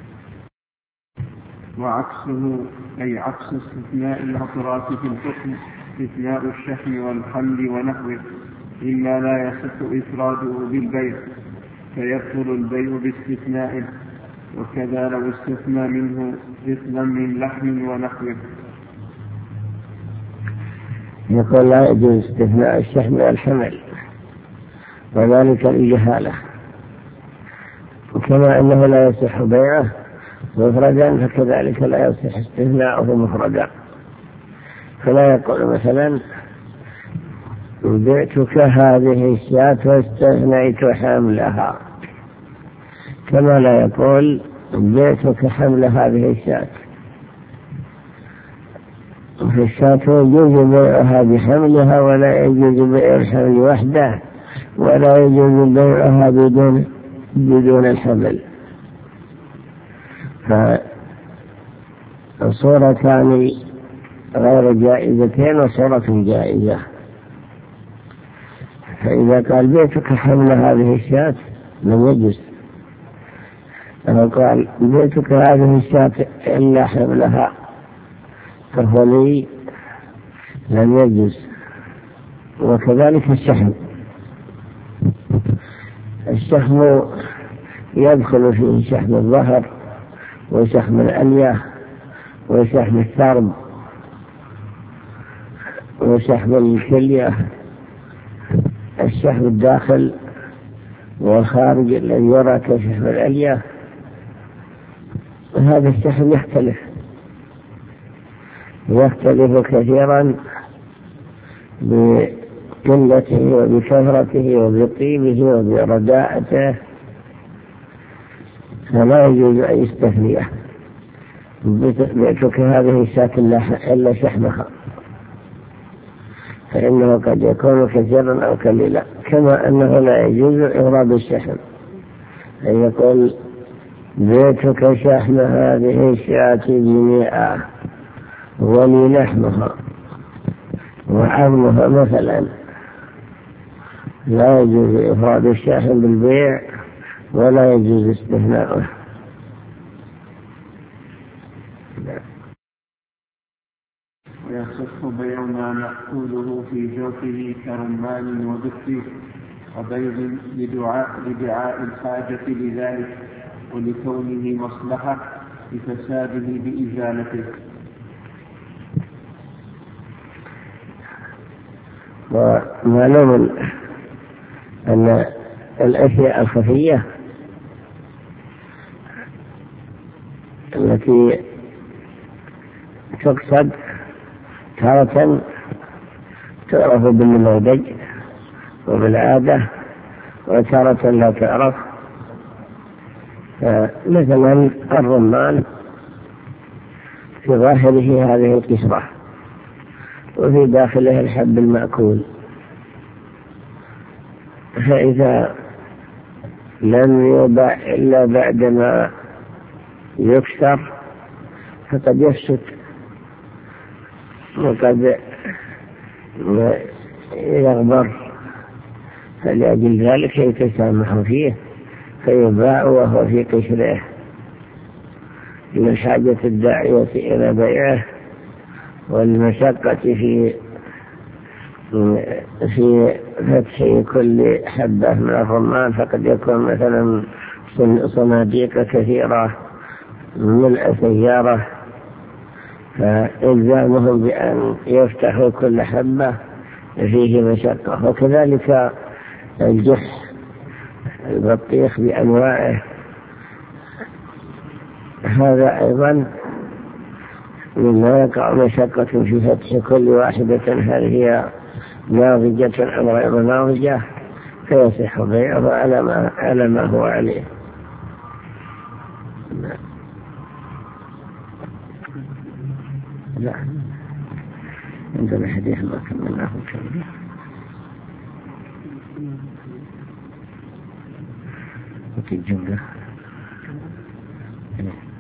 وعكسه أي عكس استثناء الأطراف في الحكم استثناء الشحم والخل ونحوه، إلا لا يصح إفراده بالبيع فيبطل البيع باستثنائه، وكذا لو استثنى منه مثلا من لحم ونحوه. يقول: لا يجوز استثناء الشحم والحمل، وذلك الجهالة، كما أنه لا يصح بيعه مفردا فكذلك لا يصح استثناءه مفردا. فلا يقول مثلا: بعتك هذه الشاة واستثنيت حملها، كما لا يقول: بعتك حمل هذه الشاة. فالشاة يجوز بيعها بحملها، ولا يجوز بيع الحمل وحده، ولا يجوز بيعها بدون الحمل. فصورتان غير جائزتين وصورة جائزة. فإذا قال: بيتك حمل هذه الشاة، لم يجوز. لو قال: بيتك هذه الشاة إلا حملها فهو لي، لم يجوز. وكذلك الشحم يدخل فيه شحم الظهر وشحم الألية وشحم الثرب وشحم الكلية، الشحم الداخل والخارج الذي يرى كشحم الألية. هذا الشحم يختلف كثيرا بقلته وبكثرته وبطيبه وبرداءته، فلا يجوز أن يستثنيه. بيتك هذه الشاة إلا شحمها، فإنه قد يكون كثيرا أو قليلا، كما أنه لا يجوز إغراب الشحم، أن يقول بيتك شحم هذه الشاة ب100 ولي لحمها وعظمها مثلا، لا يجوز إفراد الشحم بالبيع ولا يجوز استثناؤه. ويصح بيع ما نأكله في جوفه كرمان ودف وبيض لدعاء الحاجة لذلك ولكونه مصلحة لفساده بإزالته. ومعلوم أن الأشياء الخفية التي تقصد تارة تعرف بالنموذج وبالعادة وتارة لا تعرف، مثلا الرمان في ظاهره هذه القشرة وفي داخله الحب المأكول، فإذا لم يباع إلا بعدما يكسر فقد يفسد وقد يغبر، فلأجل ذلك يتسامح فيه فيباع وهو في قشره لحاجة الداعية إلى بيعه والمشقة في فتح كل حبة من الرمان، فقد يكون مثلا صناديق كثيرة من سيارة، فإلزامهم بأن يفتحوا كل حبة فيه مشقة. وكذلك الجح البطيخ بأنواعه هذا أيضا مما يقع مشقة في فتح كل واحدة، هل هي ناضجة أم غير ناضجة، فيصح بيعه على ما هو عليه. لا عندنا حديث ما كملناه كله. وفي الجملة